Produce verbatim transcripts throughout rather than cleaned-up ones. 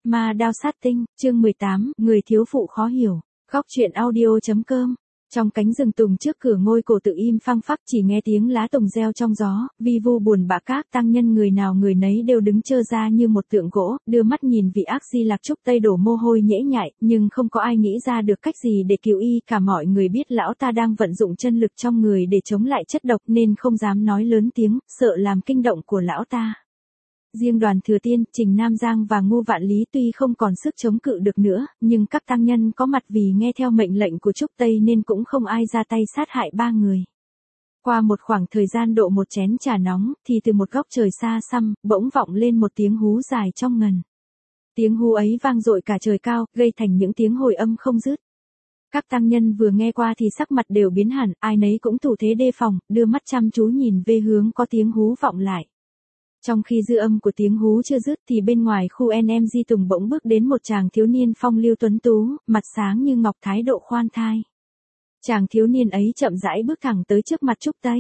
Ma đao sát tinh, chương mười tám, người thiếu phụ khó hiểu. Góc truyện audio.com. Trong cánh rừng tùng trước cửa ngôi cổ tự im phăng phắc, chỉ nghe tiếng lá tùng reo trong gió, vi vu buồn bã. Các tăng nhân người nào người nấy đều đứng trơ ra như một tượng gỗ, đưa mắt nhìn vị Ác Di Lạc Trúc Tây đổ mồ hôi nhễ nhại, nhưng không có ai nghĩ ra được cách gì để cứu y. Cả mọi người biết lão ta đang vận dụng chân lực trong người để chống lại chất độc, nên không dám nói lớn tiếng, sợ làm kinh động của lão ta. Riêng Đoàn Thừa Tiên, Trình Nam Giang và Ngô Vạn Lý tuy không còn sức chống cự được nữa, nhưng các tăng nhân có mặt vì nghe theo mệnh lệnh của Trúc Tây nên cũng không ai ra tay sát hại ba người. Qua một khoảng thời gian độ một chén trà nóng, thì từ một góc trời xa xăm, bỗng vọng lên một tiếng hú dài trong ngần. Tiếng hú ấy vang dội cả trời cao, gây thành những tiếng hồi âm không dứt. Các tăng nhân vừa nghe qua thì sắc mặt đều biến hẳn, ai nấy cũng thủ thế đề phòng, đưa mắt chăm chú nhìn về hướng có tiếng hú vọng lại. Trong khi dư âm của tiếng hú chưa dứt thì bên ngoài khu en em Di Tùng bỗng bước đến một chàng thiếu niên phong lưu tuấn tú, mặt sáng như ngọc, thái độ khoan thai. Chàng thiếu niên ấy chậm rãi bước thẳng tới trước mặt Trúc Tây.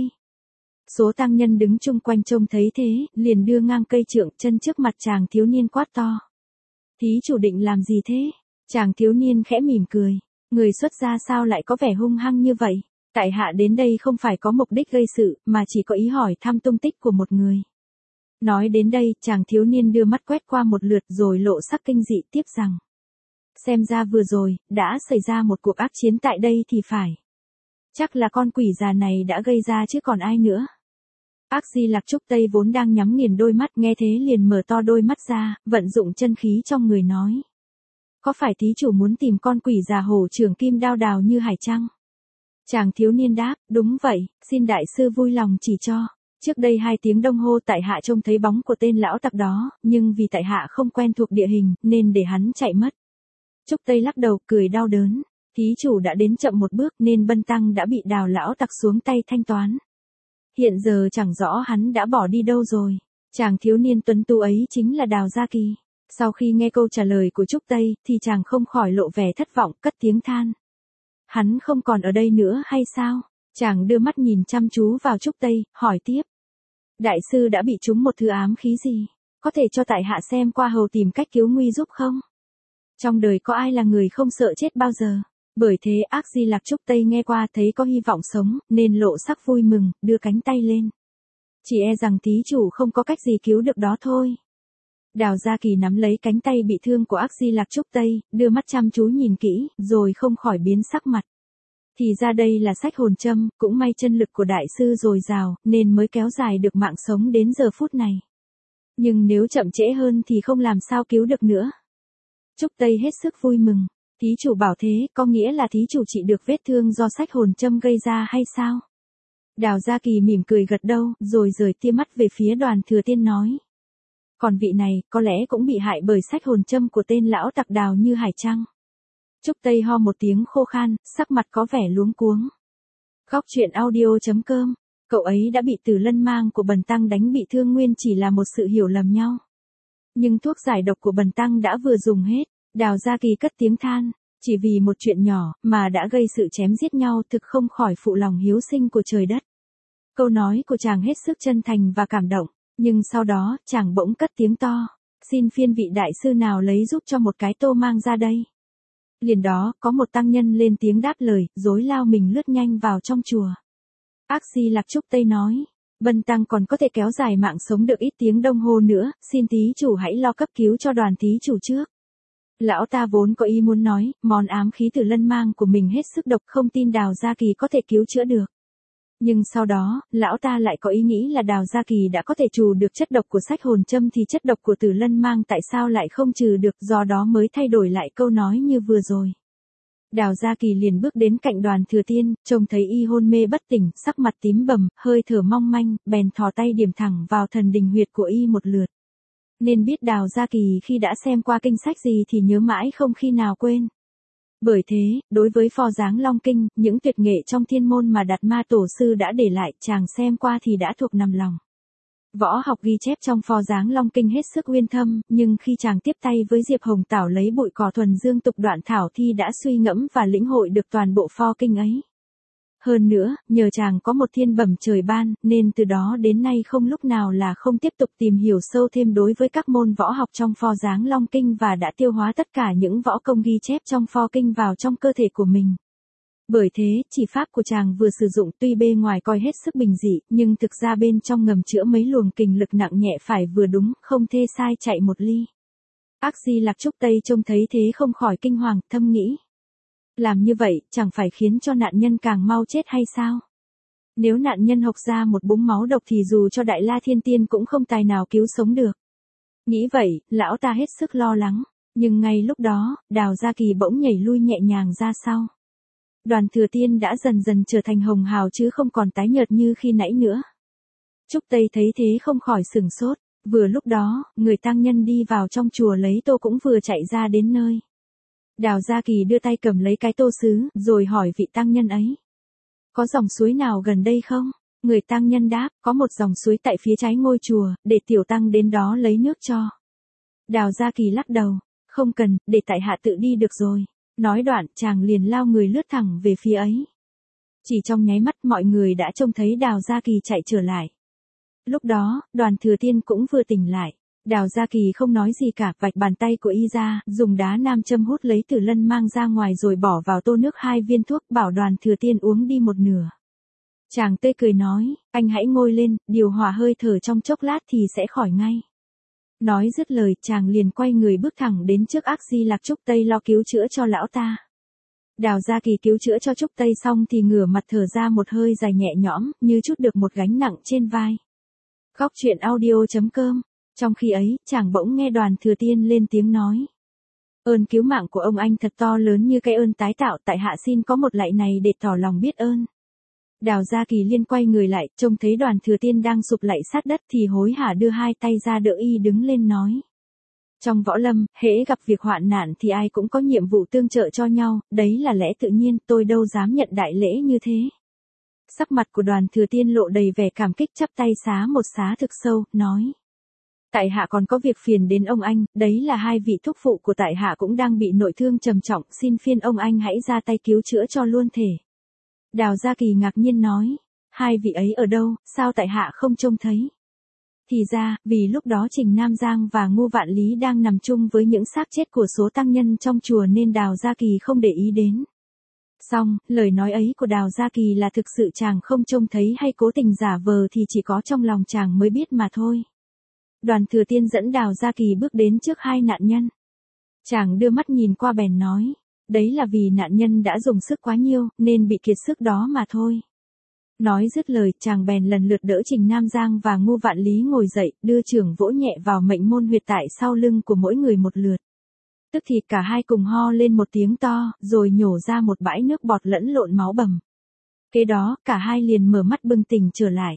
Số tăng nhân đứng chung quanh trông thấy thế, liền đưa ngang cây trượng chân trước mặt chàng thiếu niên quát to. Thí chủ định làm gì thế? Chàng thiếu niên khẽ mỉm cười. Người xuất gia sao lại có vẻ hung hăng như vậy? Tại hạ đến đây không phải có mục đích gây sự, mà chỉ có ý hỏi thăm tung tích của một người. Nói đến đây, chàng thiếu niên đưa mắt quét qua một lượt rồi lộ sắc kinh dị tiếp rằng. Xem ra vừa rồi, đã xảy ra một cuộc ác chiến tại đây thì phải. Chắc là con quỷ già này đã gây ra chứ còn ai nữa. Ác Di Lạc Trúc Tây vốn đang nhắm nghiền đôi mắt, nghe thế liền mở to đôi mắt ra, vận dụng chân khí trong người nói. Có phải thí chủ muốn tìm con quỷ già hổ trưởng kim đao đào như hải chăng? Chàng thiếu niên đáp, đúng vậy, xin đại sư vui lòng chỉ cho. Trước đây hai tiếng đồng hồ tại hạ trông thấy bóng của tên lão tặc đó, nhưng vì tại hạ không quen thuộc địa hình, nên để hắn chạy mất. Trúc Tây lắc đầu, cười đau đớn. Thí chủ đã đến chậm một bước nên bân tăng đã bị Đào lão tặc xuống tay thanh toán. Hiện giờ chẳng rõ hắn đã bỏ đi đâu rồi. Chàng thiếu niên tuấn tú ấy chính là Đào Gia Kỳ. Sau khi nghe câu trả lời của Trúc Tây, thì chàng không khỏi lộ vẻ thất vọng, cất tiếng than. Hắn không còn ở đây nữa hay sao? Chàng đưa mắt nhìn chăm chú vào Trúc Tây, hỏi tiếp. Đại sư đã bị trúng một thứ ám khí gì? Có thể cho tại hạ xem qua hầu tìm cách cứu nguy giúp không? Trong đời có ai là người không sợ chết bao giờ? Bởi thế Ác Di Lạc Trúc Tây nghe qua thấy có hy vọng sống, nên lộ sắc vui mừng, đưa cánh tay lên. Chỉ e rằng thí chủ không có cách gì cứu được đó thôi. Đào Gia Kỳ nắm lấy cánh tay bị thương của Ác Di Lạc Trúc Tây, đưa mắt chăm chú nhìn kỹ, rồi không khỏi biến sắc mặt. Thì ra đây là sách hồn châm, cũng may chân lực của đại sư dồi dào, nên mới kéo dài được mạng sống đến giờ phút này. Nhưng nếu chậm trễ hơn thì không làm sao cứu được nữa. Trúc Tây hết sức vui mừng. Thí chủ bảo thế, có nghĩa là thí chủ trị được vết thương do sách hồn châm gây ra hay sao? Đào Gia Kỳ mỉm cười gật đầu, rồi rời tia mắt về phía Đoàn Thừa Tiên nói. Còn vị này, có lẽ cũng bị hại bởi sách hồn châm của tên lão tặc Đào như hải chăng? Trúc Tây ho một tiếng khô khan, sắc mặt có vẻ luống cuống. Góc truyện audio.com. Cậu ấy đã bị Tử Lân Mang của bần tăng đánh bị thương, nguyên chỉ là một sự hiểu lầm nhau. Nhưng thuốc giải độc của bần tăng đã vừa dùng hết. Đào Gia Kỳ cất tiếng than. Chỉ vì một chuyện nhỏ mà đã gây sự chém giết nhau, thực không khỏi phụ lòng hiếu sinh của trời đất. Câu nói của chàng hết sức chân thành và cảm động. Nhưng sau đó, chàng bỗng cất tiếng to. Xin phiên vị đại sư nào lấy giúp cho một cái tô mang ra đây. Liền đó, có một tăng nhân lên tiếng đáp lời, rối lao mình lướt nhanh vào trong chùa. Ác Di Lạc Trúc Tây nói, bần tăng còn có thể kéo dài mạng sống được ít tiếng đồng hồ nữa, xin thí chủ hãy lo cấp cứu cho Đoàn thí chủ trước. Lão ta vốn có ý muốn nói, món ám khí Tử Lân Mang của mình hết sức độc, không tin Đào Gia Kỳ có thể cứu chữa được. Nhưng sau đó, lão ta lại có ý nghĩ là Đào Gia Kỳ đã có thể trừ được chất độc của sách hồn châm thì chất độc của Tử Lân Mang tại sao lại không trừ được, do đó mới thay đổi lại câu nói như vừa rồi. Đào Gia Kỳ liền bước đến cạnh Đoàn Thừa Tiên, trông thấy y hôn mê bất tỉnh, sắc mặt tím bầm, hơi thở mong manh, bèn thò tay điểm thẳng vào thần đình huyệt của y một lượt. Nên biết Đào Gia Kỳ khi đã xem qua kinh sách gì thì nhớ mãi không khi nào quên. Bởi thế, đối với Phò Giáng Long Kinh, những tuyệt nghệ trong thiên môn mà Đạt Ma Tổ Sư đã để lại, chàng xem qua thì đã thuộc nằm lòng. Võ học ghi chép trong Phò Giáng Long Kinh hết sức uyên thâm, nhưng khi chàng tiếp tay với Diệp Hồng Tảo lấy bụi cỏ thuần dương tục đoạn thảo thì đã suy ngẫm và lĩnh hội được toàn bộ Pho Kinh ấy. Hơn nữa, nhờ chàng có một thiên bẩm trời ban, nên từ đó đến nay không lúc nào là không tiếp tục tìm hiểu sâu thêm đối với các môn võ học trong pho Giáng Long Kinh và đã tiêu hóa tất cả những võ công ghi chép trong pho kinh vào trong cơ thể của mình. Bởi thế, chỉ pháp của chàng vừa sử dụng tuy bề ngoài coi hết sức bình dị, nhưng thực ra bên trong ngầm chữa mấy luồng kình lực nặng nhẹ phải vừa đúng, không thê sai chạy một ly. Ác Di Lạc Trúc Tây trông thấy thế không khỏi kinh hoàng, thầm nghĩ. Làm như vậy, chẳng phải khiến cho nạn nhân càng mau chết hay sao? Nếu nạn nhân hộc ra một búng máu độc thì dù cho Đại La Thiên Tiên cũng không tài nào cứu sống được. Nghĩ vậy, lão ta hết sức lo lắng, nhưng ngay lúc đó, Đào Gia Kỳ bỗng nhảy lui nhẹ nhàng ra sau. Đoàn Thừa Tiên đã dần dần trở thành hồng hào chứ không còn tái nhợt như khi nãy nữa. Trúc Tây thấy thế không khỏi sửng sốt, vừa lúc đó, người tăng nhân đi vào trong chùa lấy tô cũng vừa chạy ra đến nơi. Đào Gia Kỳ đưa tay cầm lấy cái tô sứ, rồi hỏi vị tăng nhân ấy. Có dòng suối nào gần đây không? Người tăng nhân đáp, có một dòng suối tại phía trái ngôi chùa, để tiểu tăng đến đó lấy nước cho. Đào Gia Kỳ lắc đầu, không cần, để tại hạ tự đi được rồi. Nói đoạn, chàng liền lao người lướt thẳng về phía ấy. Chỉ trong nháy mắt mọi người đã trông thấy Đào Gia Kỳ chạy trở lại. Lúc đó, Đoàn Thừa Tiên cũng vừa tỉnh lại. Đào Gia Kỳ không nói gì cả, vạch bàn tay của y ra, dùng đá nam châm hút lấy tử lân mang ra ngoài rồi bỏ vào tô nước hai viên thuốc, bảo Đoàn Thừa Tiên uống đi một nửa. Chàng tươi cười nói, anh hãy ngồi lên, điều hòa hơi thở trong chốc lát thì sẽ khỏi ngay. Nói dứt lời, chàng liền quay người bước thẳng đến trước Ác Di Lạc Trúc Tây lo cứu chữa cho lão ta. Đào Gia Kỳ cứu chữa cho Trúc Tây xong thì ngửa mặt thở ra một hơi dài nhẹ nhõm, như chút được một gánh nặng trên vai. Góc truyện audio chấm com. Trong khi ấy, chàng bỗng nghe Đoàn Thừa Tiên lên tiếng nói. Ơn cứu mạng của ông anh thật to lớn như cái ơn tái tạo, tại hạ xin có một lạy này để tỏ lòng biết ơn. Đào Gia Kỳ liên quay người lại, trông thấy Đoàn Thừa Tiên đang sụp lạy sát đất thì hối hả đưa hai tay ra đỡ y đứng lên nói. Trong võ lâm, hễ gặp việc hoạn nạn thì ai cũng có nhiệm vụ tương trợ cho nhau, đấy là lẽ tự nhiên, tôi đâu dám nhận đại lễ như thế. Sắc mặt của Đoàn Thừa Tiên lộ đầy vẻ cảm kích, chắp tay xá một xá thực sâu, nói. Tại hạ còn có việc phiền đến ông anh, đấy là hai vị thúc phụ của tại hạ cũng đang bị nội thương trầm trọng, xin phiên ông anh hãy ra tay cứu chữa cho luôn thể. Đào Gia Kỳ ngạc nhiên nói, hai vị ấy ở đâu, sao tại hạ không trông thấy? Thì ra, vì lúc đó Trình Nam Giang và Ngô Vạn Lý đang nằm chung với những xác chết của số tăng nhân trong chùa nên Đào Gia Kỳ không để ý đến. Xong, lời nói ấy của Đào Gia Kỳ là thực sự chàng không trông thấy hay cố tình giả vờ thì chỉ có trong lòng chàng mới biết mà thôi. Đoàn Thừa Tiên dẫn Đào Gia Kỳ bước đến trước hai nạn nhân. Chàng đưa mắt nhìn qua bèn nói, đấy là vì nạn nhân đã dùng sức quá nhiều, nên bị kiệt sức đó mà thôi. Nói dứt lời, chàng bèn lần lượt đỡ Trình Nam Giang và Ngô Vạn Lý ngồi dậy, đưa chưởng vỗ nhẹ vào mệnh môn huyệt tại sau lưng của mỗi người một lượt. Tức thì cả hai cùng ho lên một tiếng to, rồi nhổ ra một bãi nước bọt lẫn lộn máu bầm. Kế đó, cả hai liền mở mắt bừng tỉnh trở lại.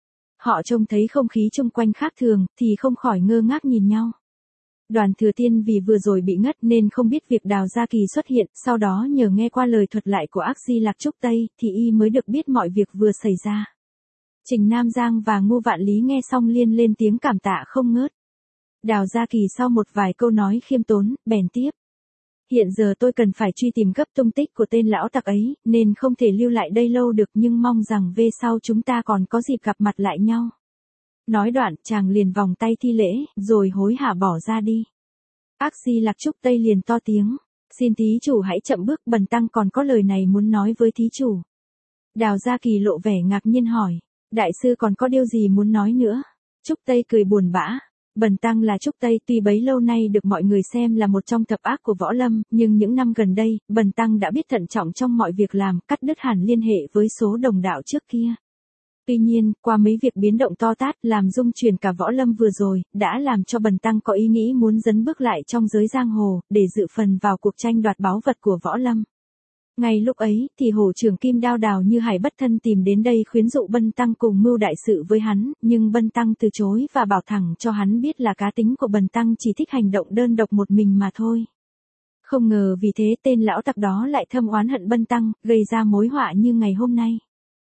Họ trông thấy không khí chung quanh khác thường, thì không khỏi ngơ ngác nhìn nhau. Đoàn Thừa Tiên vì vừa rồi bị ngất nên không biết việc Đào Gia Kỳ xuất hiện, sau đó nhờ nghe qua lời thuật lại của Ác Di Lạc Trúc Tây, thì y mới được biết mọi việc vừa xảy ra. Trình Nam Giang và Ngô Vạn Lý nghe xong liên lên tiếng cảm tạ không ngớt. Đào Gia Kỳ sau một vài câu nói khiêm tốn, bèn tiếp. Hiện giờ tôi cần phải truy tìm gấp tung tích của tên lão tặc ấy, nên không thể lưu lại đây lâu được, nhưng mong rằng về sau chúng ta còn có dịp gặp mặt lại nhau. Nói đoạn, chàng liền vòng tay thi lễ, rồi hối hả bỏ ra đi. Ác Di Lạc Trúc Tây liền to tiếng, xin thí chủ hãy chậm bước, bần tăng còn có lời này muốn nói với thí chủ. Đào Gia Kỳ lộ vẻ ngạc nhiên hỏi, đại sư còn có điều gì muốn nói nữa? Trúc Tây cười buồn bã. Bần tăng là Trúc Tây, tuy bấy lâu nay được mọi người xem là một trong thập ác của võ lâm, nhưng những năm gần đây, bần tăng đã biết thận trọng trong mọi việc làm, cắt đứt hẳn liên hệ với số đồng đạo trước kia. Tuy nhiên, qua mấy việc biến động to tát làm rung chuyển cả võ lâm vừa rồi, đã làm cho bần tăng có ý nghĩ muốn dấn bước lại trong giới giang hồ, để dự phần vào cuộc tranh đoạt báu vật của võ lâm. Ngay lúc ấy, thì hổ trưởng Kim Đao Đào Như Hải bất thân tìm đến đây khuyến dụ bần tăng cùng mưu đại sự với hắn, nhưng bần tăng từ chối và bảo thẳng cho hắn biết là cá tính của bần tăng chỉ thích hành động đơn độc một mình mà thôi. Không ngờ vì thế tên lão tặc đó lại thâm oán hận bần tăng, gây ra mối họa như ngày hôm nay.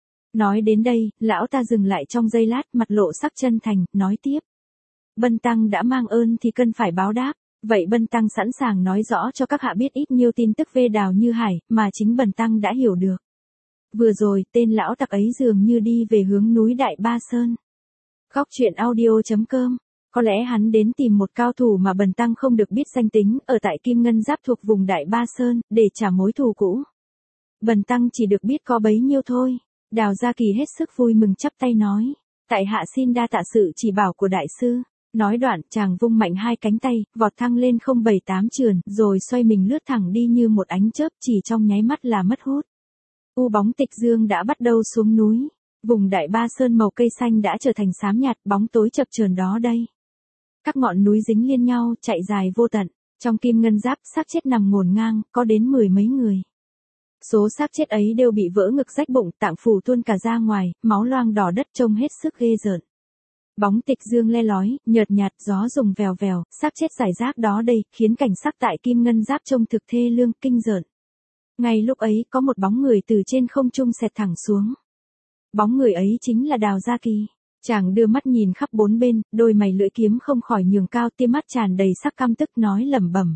Nói đến đây, lão ta dừng lại trong giây lát, mặt lộ sắc chân thành, nói tiếp. Bần tăng đã mang ơn thì cần phải báo đáp. Vậy bần tăng sẵn sàng nói rõ cho các hạ biết ít nhiều tin tức về Đào Như Hải, mà chính bần tăng đã hiểu được. Vừa rồi, tên lão tặc ấy dường như đi về hướng núi Đại Ba Sơn. Góc truyện audio.com. Có lẽ hắn đến tìm một cao thủ mà Bần Tăng không được biết danh tính, ở tại Kim Ngân Giáp thuộc vùng Đại Ba Sơn, để trả mối thù cũ. Bần Tăng chỉ được biết có bấy nhiêu thôi. Đào Gia Kỳ hết sức vui mừng chắp tay nói. Tại hạ xin đa tạ sự chỉ bảo của đại sư. Nói đoạn, chàng vung mạnh hai cánh tay, vọt thăng lên không bảy tám trườn, rồi xoay mình lướt thẳng đi như một ánh chớp, chỉ trong nháy mắt là mất hút. U bóng tịch dương đã bắt đầu xuống núi. Vùng Đại Ba Sơn màu cây xanh đã trở thành xám nhạt, bóng tối chập chờn đó đây. Các ngọn núi dính liên nhau, chạy dài vô tận. Trong Kim Ngân Giáp, xác chết nằm ngổn ngang, có đến mười mấy người. Số xác chết ấy đều bị vỡ ngực rách bụng, tạng phủ tuôn cả ra ngoài, máu loang đỏ đất trông hết sức ghê rợn. Bóng tịch dương le lói, nhợt nhạt, gió rùng vèo vèo, xác chết rải rác đó đây, khiến cảnh sắc tại Kim Ngân Giáp trông thực thê lương, kinh rợn. Ngay lúc ấy, có một bóng người từ trên không trung xẹt thẳng xuống. Bóng người ấy chính là Đào Gia Kỳ. Chàng đưa mắt nhìn khắp bốn bên, đôi mày lưỡi kiếm không khỏi nhường cao, tia mắt tràn đầy sắc căm tức, nói lẩm bẩm.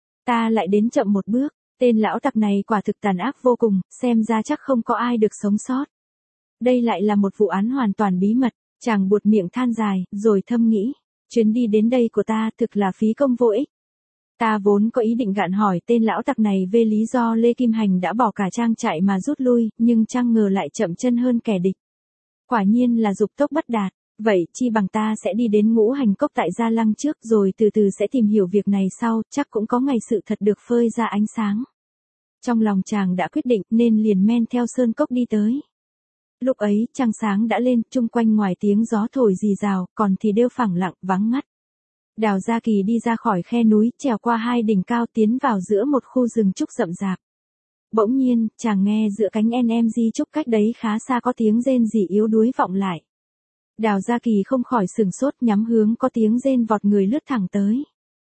Ta lại đến chậm một bước, tên lão tặc này quả thực tàn ác vô cùng, xem ra chắc không có ai được sống sót. Đây lại là một vụ án hoàn toàn bí mật, chàng buột miệng than dài, rồi thầm nghĩ, chuyến đi đến đây của ta thực là phí công vô ích. Ta vốn có ý định gạn hỏi tên lão tặc này về lý do Lê Kim Hành đã bỏ cả trang trại mà rút lui, nhưng chẳng ngờ lại chậm chân hơn kẻ địch. Quả nhiên là dục tốc bất đạt, vậy chi bằng ta sẽ đi đến Ngũ Hành Cốc tại Gia Lăng trước, rồi từ từ sẽ tìm hiểu việc này sau, chắc cũng có ngày sự thật được phơi ra ánh sáng. Trong lòng chàng đã quyết định nên liền men theo sơn cốc đi tới. Lúc ấy trăng sáng đã lên, chung quanh ngoài tiếng gió thổi rì rào, còn thì đều phẳng lặng, vắng ngắt. Đào Gia Kỳ đi ra khỏi khe núi, trèo qua hai đỉnh cao tiến vào giữa một khu rừng trúc rậm rạp. Bỗng nhiên, chàng nghe giữa cánh en em di trúc cách đấy khá xa có tiếng rên rỉ yếu đuối vọng lại. Đào Gia Kỳ không khỏi sừng sốt, nhắm hướng có tiếng rên vọt người lướt thẳng tới.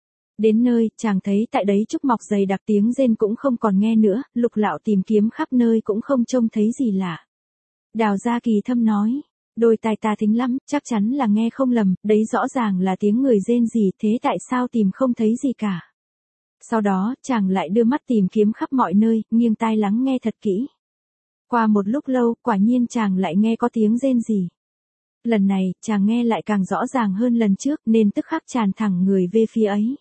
Đến nơi, chàng thấy tại đấy trúc mọc dày đặc, tiếng rên cũng không còn nghe nữa, lục lạo tìm kiếm khắp nơi cũng không trông thấy gì lạ. Đào Gia Kỳ thầm nói, đôi tai ta thính lắm, chắc chắn là nghe không lầm, đấy rõ ràng là tiếng người rên rỉ, thế tại sao tìm không thấy gì cả. Sau đó, chàng lại đưa mắt tìm kiếm khắp mọi nơi, nghiêng tai lắng nghe thật kỹ. Qua một lúc lâu, quả nhiên chàng lại nghe có tiếng rên rỉ. Lần này, chàng nghe lại càng rõ ràng hơn lần trước, nên tức khắc tràn thẳng người về phía ấy.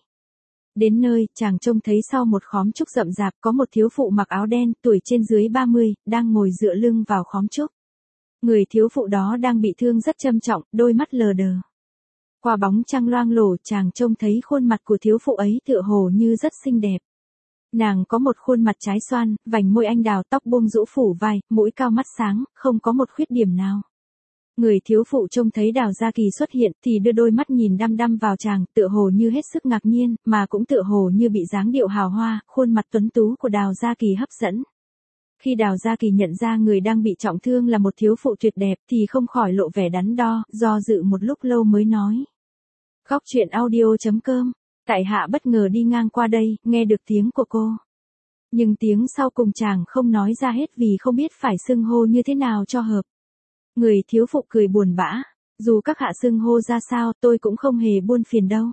Đến nơi, chàng trông thấy sau một khóm trúc rậm rạp có một thiếu phụ mặc áo đen, tuổi trên dưới ba mươi, đang ngồi dựa lưng vào khóm trúc. Người thiếu phụ đó đang bị thương rất châm trọng, đôi mắt lờ đờ. Qua bóng trăng loang lổ, chàng trông thấy khuôn mặt của thiếu phụ ấy tựa hồ như rất xinh đẹp. Nàng có một khuôn mặt trái xoan, vành môi anh đào, tóc buông rũ phủ vai, mũi cao mắt sáng, không có một khuyết điểm nào. Người thiếu phụ trông thấy Đào Gia Kỳ xuất hiện thì đưa đôi mắt nhìn đăm đăm vào chàng, tựa hồ như hết sức ngạc nhiên, mà cũng tựa hồ như bị dáng điệu hào hoa, khuôn mặt tuấn tú của Đào Gia Kỳ hấp dẫn. Khi Đào Gia Kỳ nhận ra người đang bị trọng thương là một thiếu phụ tuyệt đẹp thì không khỏi lộ vẻ đắn đo, do dự một lúc lâu mới nói. Góc truyện audio.com. Tại hạ bất ngờ đi ngang qua đây, nghe được tiếng của cô. Nhưng tiếng sau cùng chàng không nói ra hết vì không biết phải xưng hô như thế nào cho hợp. Người thiếu phụ cười buồn bã. Dù các hạ xưng hô ra sao, tôi cũng không hề buồn phiền đâu.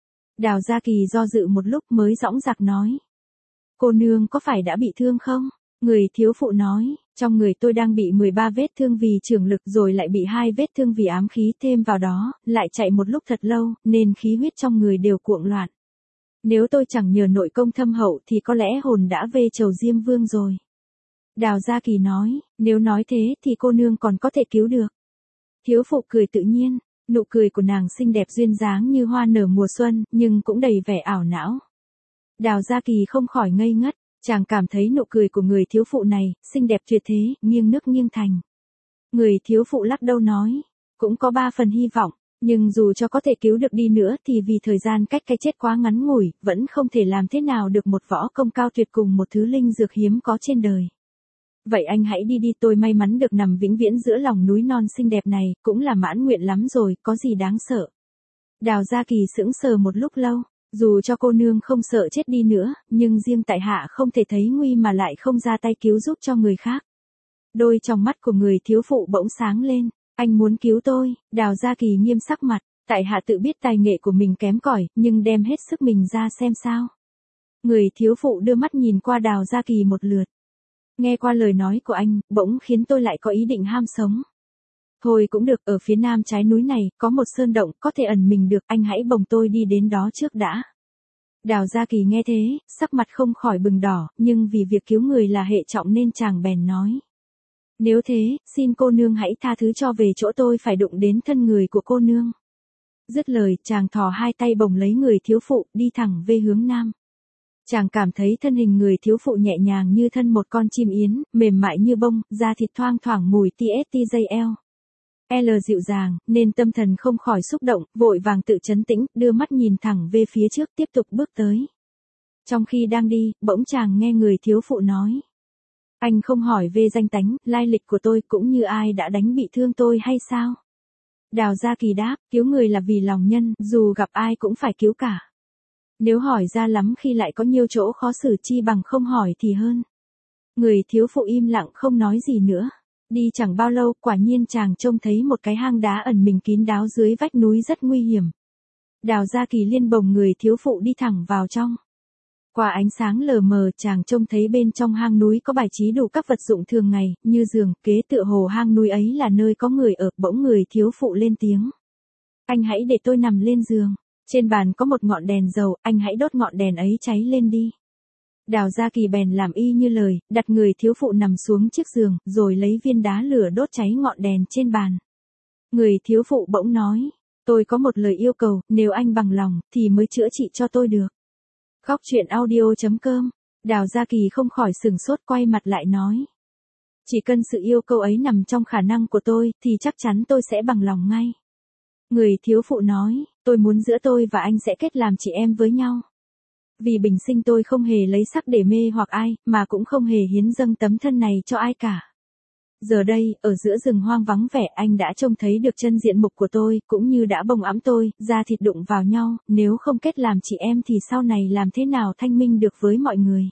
Đào Gia Kỳ do dự một lúc mới dõng dạc nói. Cô nương có phải đã bị thương không? Người thiếu phụ nói, trong người tôi đang bị mười ba vết thương vì trường lực, rồi lại bị hai vết thương vì ám khí, thêm vào đó, lại chạy một lúc thật lâu, nên khí huyết trong người đều cuộn loạn. Nếu tôi chẳng nhờ nội công thâm hậu thì có lẽ hồn đã về chầu Diêm Vương rồi. Đào Gia Kỳ nói, nếu nói thế thì cô nương còn có thể cứu được. Thiếu phụ cười tự nhiên, nụ cười của nàng xinh đẹp duyên dáng như hoa nở mùa xuân, nhưng cũng đầy vẻ ảo não. Đào Gia Kỳ không khỏi ngây ngất. Chàng cảm thấy nụ cười của người thiếu phụ này, xinh đẹp tuyệt thế, nghiêng nước nghiêng thành. Người thiếu phụ lắc đầu nói, cũng có ba phần hy vọng, nhưng dù cho có thể cứu được đi nữa thì vì thời gian cách cái chết quá ngắn ngủi, vẫn không thể làm thế nào được một võ công cao tuyệt cùng một thứ linh dược hiếm có trên đời. Vậy anh hãy đi đi, tôi may mắn được nằm vĩnh viễn giữa lòng núi non xinh đẹp này, cũng là mãn nguyện lắm rồi, có gì đáng sợ. Đào Gia Kỳ sững sờ một lúc lâu. Dù cho cô nương không sợ chết đi nữa, nhưng riêng tại hạ không thể thấy nguy mà lại không ra tay cứu giúp cho người khác. Đôi trong mắt của người thiếu phụ bỗng sáng lên, anh muốn cứu tôi. Đào Gia Kỳ nghiêm sắc mặt, tại hạ tự biết tài nghệ của mình kém cỏi, nhưng đem hết sức mình ra xem sao. Người thiếu phụ đưa mắt nhìn qua Đào Gia Kỳ một lượt. Nghe qua lời nói của anh, bỗng khiến tôi lại có ý định ham sống. Thôi cũng được, ở phía nam trái núi này, có một sơn động, có thể ẩn mình được, anh hãy bồng tôi đi đến đó trước đã. Đào Gia Kỳ nghe thế, sắc mặt không khỏi bừng đỏ, nhưng vì việc cứu người là hệ trọng nên chàng bèn nói. Nếu thế, xin cô nương hãy tha thứ cho về chỗ tôi phải đụng đến thân người của cô nương. Dứt lời, chàng thò hai tay bồng lấy người thiếu phụ, đi thẳng về hướng nam. Chàng cảm thấy thân hình người thiếu phụ nhẹ nhàng như thân một con chim yến, mềm mại như bông, da thịt thoang thoảng mùi tst dây eo. L dịu dàng, nên tâm thần không khỏi xúc động, vội vàng tự trấn tĩnh, đưa mắt nhìn thẳng về phía trước tiếp tục bước tới. Trong khi đang đi, bỗng chàng nghe người thiếu phụ nói. Anh không hỏi về danh tánh, lai lịch của tôi cũng như ai đã đánh bị thương tôi hay sao? Đào Gia Kỳ đáp, cứu người là vì lòng nhân, dù gặp ai cũng phải cứu cả. Nếu hỏi ra lắm khi lại có nhiều chỗ khó xử chi bằng không hỏi thì hơn. Người thiếu phụ im lặng không nói gì nữa. Đi chẳng bao lâu, quả nhiên chàng trông thấy một cái hang đá ẩn mình kín đáo dưới vách núi rất nguy hiểm. Đào Gia Kỳ liên bồng người thiếu phụ đi thẳng vào trong. Qua ánh sáng lờ mờ, chàng trông thấy bên trong hang núi có bài trí đủ các vật dụng thường ngày, như giường, kế, tựa hồ hang núi ấy là nơi có người ở. Bỗng người thiếu phụ lên tiếng. Anh hãy để tôi nằm lên giường. Trên bàn có một ngọn đèn dầu, anh hãy đốt ngọn đèn ấy cháy lên đi. Đào Gia Kỳ bèn làm y như lời, đặt người thiếu phụ nằm xuống chiếc giường, rồi lấy viên đá lửa đốt cháy ngọn đèn trên bàn. Người thiếu phụ bỗng nói, tôi có một lời yêu cầu, nếu anh bằng lòng, thì mới chữa trị cho tôi được. Khóc chuyện audio chấm com. Đào Gia Kỳ không khỏi sừng sốt, quay mặt lại nói. Chỉ cần sự yêu cầu ấy nằm trong khả năng của tôi, thì chắc chắn tôi sẽ bằng lòng ngay. Người thiếu phụ nói, tôi muốn giữa tôi và anh sẽ kết làm chị em với nhau. Vì bình sinh tôi không hề lấy sắc để mê hoặc ai, mà cũng không hề hiến dâng tấm thân này cho ai cả. Giờ đây, ở giữa rừng hoang vắng vẻ, anh đã trông thấy được chân diện mục của tôi, cũng như đã bồng ẵm tôi, da thịt đụng vào nhau, nếu không kết làm chị em thì sau này làm thế nào thanh minh được với mọi người.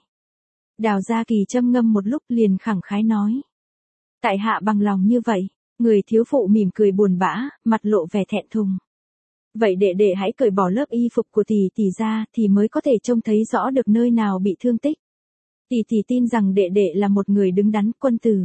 Đào Gia Kỳ châm ngâm một lúc liền khẳng khái nói. Tại hạ bằng lòng như vậy. Người thiếu phụ mỉm cười buồn bã, mặt lộ vẻ thẹn thùng. Vậy đệ đệ hãy cởi bỏ lớp y phục của tỷ tỷ ra, thì mới có thể trông thấy rõ được nơi nào bị thương tích. Tỷ tỷ tin rằng đệ đệ là một người đứng đắn, quân tử.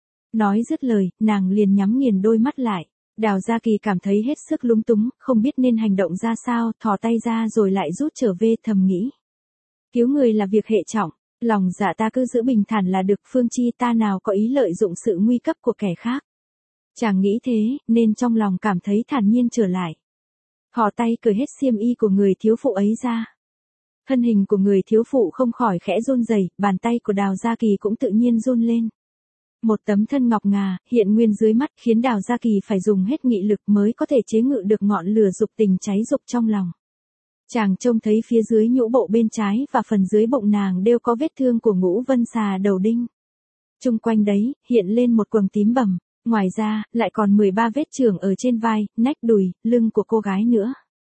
Nói dứt lời, nàng liền nhắm nghiền đôi mắt lại. Đào Gia Kỳ cảm thấy hết sức lúng túng, không biết nên hành động ra sao, thò tay ra rồi lại rút trở về, thầm nghĩ. Cứu người là việc hệ trọng, lòng dạ ta cứ giữ bình thản là được, phương chi ta nào có ý lợi dụng sự nguy cấp của kẻ khác. Chàng nghĩ thế, nên trong lòng cảm thấy thản nhiên trở lại. Thò tay cởi hết xiêm y của người thiếu phụ ấy ra. Thân hình của người thiếu phụ không khỏi khẽ run rẩy, bàn tay của Đào Gia Kỳ cũng tự nhiên run lên. Một tấm thân ngọc ngà, hiện nguyên dưới mắt, khiến Đào Gia Kỳ phải dùng hết nghị lực mới có thể chế ngự được ngọn lửa dục tình cháy rục trong lòng. Chàng trông thấy phía dưới nhũ bộ bên trái và phần dưới bụng nàng đều có vết thương của ngũ vân xà đầu đinh. Chung quanh đấy, hiện lên một quầng tím bầm. Ngoài ra, lại còn mười ba vết chưởng ở trên vai, nách, đùi, lưng của cô gái nữa.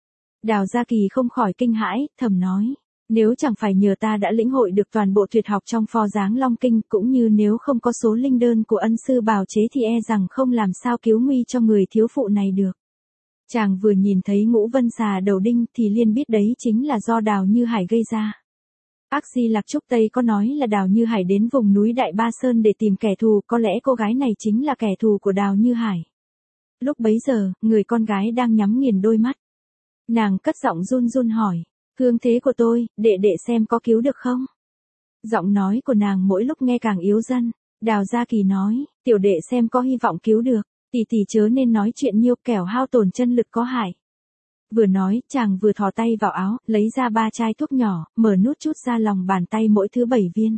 Đào Gia Kỳ không khỏi kinh hãi, thầm nói. Nếu chẳng phải nhờ ta đã lĩnh hội được toàn bộ tuyệt học trong Pho Dáng Long Kinh, cũng như nếu không có số linh đơn của ân sư bào chế thì e rằng không làm sao cứu nguy cho người thiếu phụ này được. Chàng vừa nhìn thấy ngũ vân xà đầu đinh thì liền biết đấy chính là do Đào Như Hải gây ra. Ác Di Lạc Trúc Tây có nói là Đào Như Hải đến vùng núi Đại Ba Sơn để tìm kẻ thù, có lẽ cô gái này chính là kẻ thù của Đào Như Hải. Lúc bấy giờ, người con gái đang nhắm nghiền đôi mắt. Nàng cất giọng run run hỏi, thương thế của tôi, đệ đệ xem có cứu được không? Giọng nói của nàng mỗi lúc nghe càng yếu dần. Đào Gia Kỳ nói, tiểu đệ xem có hy vọng cứu được, tỷ tỷ chớ nên nói chuyện nhiều kẻo hao tổn chân lực có hại. Vừa nói, chàng vừa thò tay vào áo, lấy ra ba chai thuốc nhỏ, mở nút chút ra lòng bàn tay mỗi thứ bảy viên.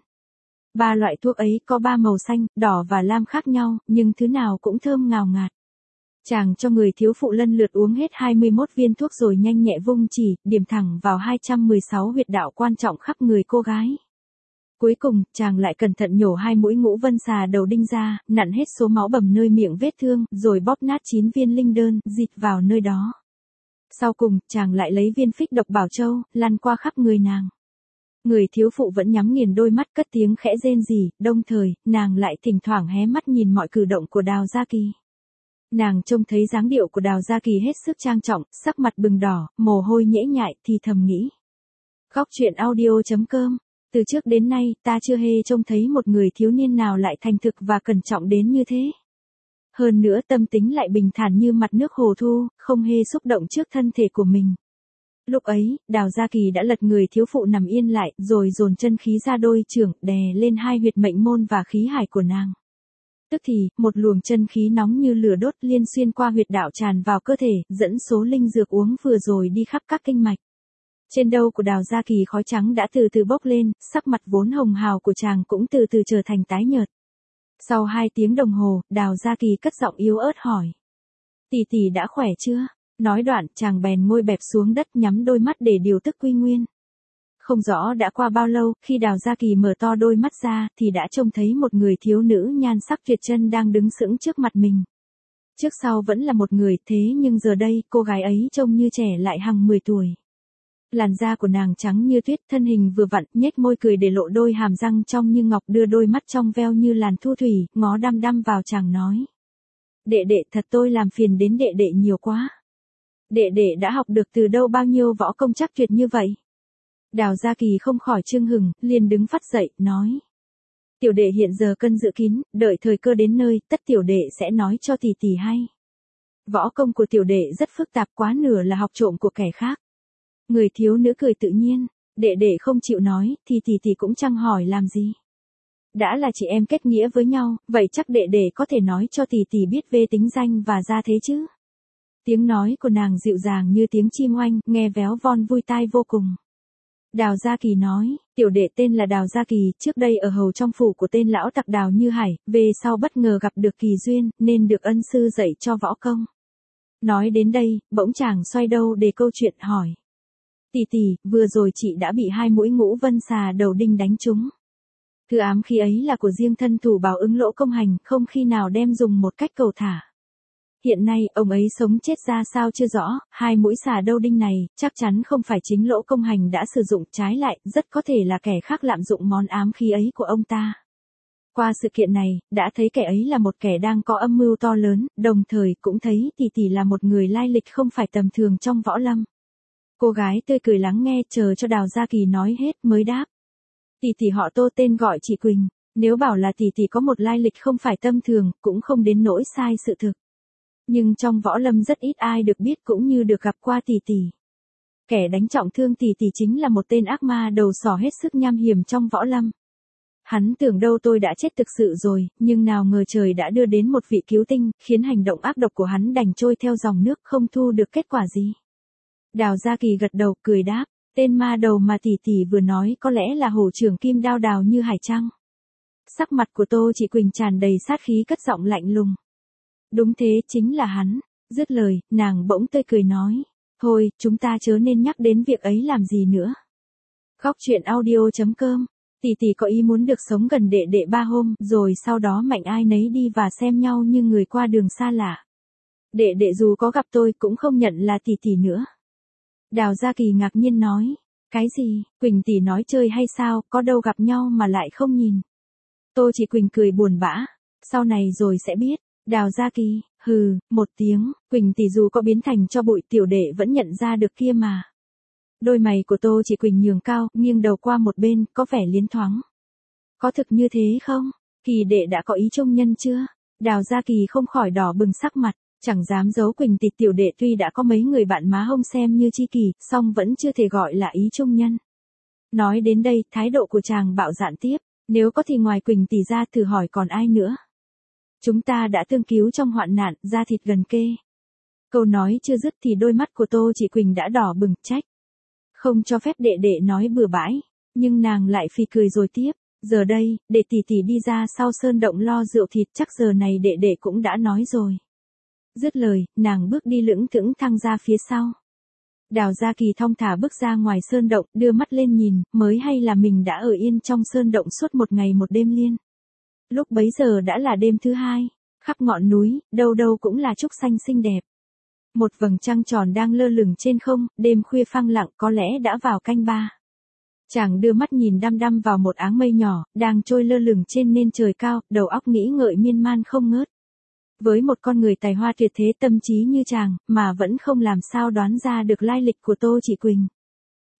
Ba loại thuốc ấy có ba màu xanh, đỏ và lam khác nhau, nhưng thứ nào cũng thơm ngào ngạt. Chàng cho người thiếu phụ lần lượt uống hết hai mươi mốt viên thuốc rồi nhanh nhẹ vung chỉ, điểm thẳng vào hai trăm mười sáu huyệt đạo quan trọng khắp người cô gái. Cuối cùng, chàng lại cẩn thận nhổ hai mũi ngũ vân xà đầu đinh ra, nặn hết số máu bầm nơi miệng vết thương, rồi bóp nát chín viên linh đơn, dịt vào nơi đó. Sau cùng, chàng lại lấy viên phích độc bảo châu, lăn qua khắp người nàng. Người thiếu phụ vẫn nhắm nghiền đôi mắt cất tiếng khẽ rên rỉ, đồng thời, nàng lại thỉnh thoảng hé mắt nhìn mọi cử động của Đào Gia Kỳ. Nàng trông thấy dáng điệu của Đào Gia Kỳ hết sức trang trọng, sắc mặt bừng đỏ, mồ hôi nhễ nhại thì thầm nghĩ. Khóc chuyện audio chấm com Từ trước đến nay, ta chưa hề trông thấy một người thiếu niên nào lại thành thực và cẩn trọng đến như thế. Hơn nữa tâm tính lại bình thản như mặt nước hồ thu, không hề xúc động trước thân thể của mình. Lúc ấy, Đào Gia Kỳ đã lật người thiếu phụ nằm yên lại, rồi dồn chân khí ra đôi trưởng, đè lên hai huyệt mệnh môn và khí hải của nàng. Tức thì, một luồng chân khí nóng như lửa đốt liên xuyên qua huyệt đạo tràn vào cơ thể, dẫn số linh dược uống vừa rồi đi khắp các kinh mạch. Trên đầu của Đào Gia Kỳ khói trắng đã từ từ bốc lên, sắc mặt vốn hồng hào của chàng cũng từ từ trở thành tái nhợt. Sau hai tiếng đồng hồ, Đào Gia Kỳ cất giọng yếu ớt hỏi. Tỷ tỷ đã khỏe chưa? Nói đoạn, chàng bèn ngồi bẹp xuống đất nhắm đôi mắt để điều tức quy nguyên. Không rõ đã qua bao lâu, khi Đào Gia Kỳ mở to đôi mắt ra, thì đã trông thấy một người thiếu nữ nhan sắc tuyệt chân đang đứng sững trước mặt mình. Trước sau vẫn là một người, thế nhưng giờ đây, cô gái ấy trông như trẻ lại hằng mười tuổi. Làn da của nàng trắng như tuyết, thân hình vừa vặn, nhếch môi cười để lộ đôi hàm răng trong như ngọc, đưa đôi mắt trong veo như làn thu thủy, ngó đăm đăm vào chàng nói. Đệ đệ, thật tôi làm phiền đến đệ đệ nhiều quá. Đệ đệ đã học được từ đâu bao nhiêu võ công chắc tuyệt như vậy? Đào Gia Kỳ không khỏi chưng hừng, liền đứng phắt dậy, nói. Tiểu đệ hiện giờ cân dự kín, đợi thời cơ đến nơi, tất tiểu đệ sẽ nói cho tỷ tỷ hay. Võ công của tiểu đệ rất phức tạp, quá nửa là học trộm của kẻ khác. Người thiếu nữ cười tự nhiên, đệ đệ không chịu nói, thì tỷ tỷ cũng chẳng hỏi làm gì. Đã là chị em kết nghĩa với nhau, vậy chắc đệ đệ có thể nói cho tỷ tỷ biết về tính danh và gia thế chứ. Tiếng nói của nàng dịu dàng như tiếng chim oanh, nghe véo von vui tai vô cùng. Đào Gia Kỳ nói, tiểu đệ tên là Đào Gia Kỳ, trước đây ở hầu trong phủ của tên lão tặc Đào Như Hải, về sau bất ngờ gặp được kỳ duyên, nên được ân sư dạy cho võ công. Nói đến đây, bỗng chàng xoay đầu để câu chuyện hỏi. Tỷ tỷ, vừa rồi chị đã bị hai mũi ngũ vân xà đầu đinh đánh trúng. Thứ ám khí ấy là của riêng thân thủ Bảo Ứng Lỗ Công Hành, không khi nào đem dùng một cách cầu thả. Hiện nay, ông ấy sống chết ra sao chưa rõ, hai mũi xà đầu đinh này, chắc chắn không phải chính Lỗ Công Hành đã sử dụng, trái lại, rất có thể là kẻ khác lạm dụng món ám khí ấy của ông ta. Qua sự kiện này, đã thấy kẻ ấy là một kẻ đang có âm mưu to lớn, đồng thời cũng thấy tỷ tỷ là một người lai lịch không phải tầm thường trong võ lâm. Cô gái tươi cười lắng nghe, chờ cho Đào Gia Kỳ nói hết mới đáp. Tỷ tỷ họ Tô, tên gọi chị Quỳnh, nếu bảo là tỷ tỷ có một lai lịch không phải tầm thường, cũng không đến nỗi sai sự thực. Nhưng trong võ lâm rất ít ai được biết cũng như được gặp qua tỷ tỷ. Kẻ đánh trọng thương tỷ tỷ chính là một tên ác ma đầu sỏ hết sức nham hiểm trong võ lâm. Hắn tưởng đâu tôi đã chết thực sự rồi, nhưng nào ngờ trời đã đưa đến một vị cứu tinh, khiến hành động ác độc của hắn đành trôi theo dòng nước, không thu được kết quả gì. Đào Gia Kỳ gật đầu, cười đáp, tên ma đầu mà tỷ tỷ vừa nói có lẽ là hổ trưởng kim đao Đào Như Hải chăng? Sắc mặt của Tô Chị Quỳnh tràn đầy sát khí, cất giọng lạnh lùng. Đúng thế, chính là hắn. Dứt lời, nàng bỗng tươi cười nói, thôi, chúng ta chớ nên nhắc đến việc ấy làm gì nữa. Góc truyện audio chấm com, tỷ tỷ có ý muốn được sống gần đệ đệ ba hôm, rồi sau đó mạnh ai nấy đi và xem nhau như người qua đường xa lạ. Đệ đệ dù có gặp tôi cũng không nhận là tỷ tỷ nữa. Đào Gia Kỳ ngạc nhiên nói, cái gì, Quỳnh tỷ nói chơi hay sao, có đâu gặp nhau mà lại không nhìn. Tô Chỉ Quỳnh cười buồn bã, sau này rồi sẽ biết. Đào Gia Kỳ, hừ, một tiếng, Quỳnh tỷ dù có biến thành cho bụi tiểu đệ vẫn nhận ra được kia mà. Đôi mày của Tô Chỉ Quỳnh nhường cao, nghiêng đầu qua một bên, có vẻ liến thoáng. Có thực như thế không? Kỳ đệ đã có ý trung nhân chưa? Đào Gia Kỳ không khỏi đỏ bừng sắc mặt, chẳng dám giấu Quỳnh tỷ tiểu đệ tuy đã có mấy người bạn má hông xem như tri kỷ, song vẫn chưa thể gọi là ý trung nhân. Nói đến đây, thái độ của chàng bạo dạn tiếp, nếu có thì ngoài Quỳnh tỷ ra thử hỏi còn ai nữa. Chúng ta đã tương cứu trong hoạn nạn, da thịt gần kê. Câu nói chưa dứt thì đôi mắt của Tô Chỉ Quỳnh đã đỏ bừng, trách. Không cho phép đệ đệ nói bừa bãi, nhưng nàng lại phì cười rồi tiếp. Giờ đây, để tỷ tỷ đi ra sau sơn động lo rượu thịt, chắc giờ này đệ đệ cũng đã nói rồi. Dứt lời, nàng bước đi lững thững thăng ra phía sau. Đào Gia Kỳ thong thả bước ra ngoài sơn động, đưa mắt lên nhìn, mới hay là mình đã ở yên trong sơn động suốt một ngày một đêm liên. Lúc bấy giờ đã là đêm thứ hai, khắp ngọn núi, đâu đâu cũng là trúc xanh xinh đẹp. Một vầng trăng tròn đang lơ lửng trên không, đêm khuya phăng lặng, có lẽ đã vào canh ba. Chàng đưa mắt nhìn đăm đăm vào một áng mây nhỏ, đang trôi lơ lửng trên nền trời cao, đầu óc nghĩ ngợi miên man không ngớt. Với một con người tài hoa tuyệt thế tâm trí như chàng, mà vẫn không làm sao đoán ra được lai lịch của Tô Chỉ Quỳnh.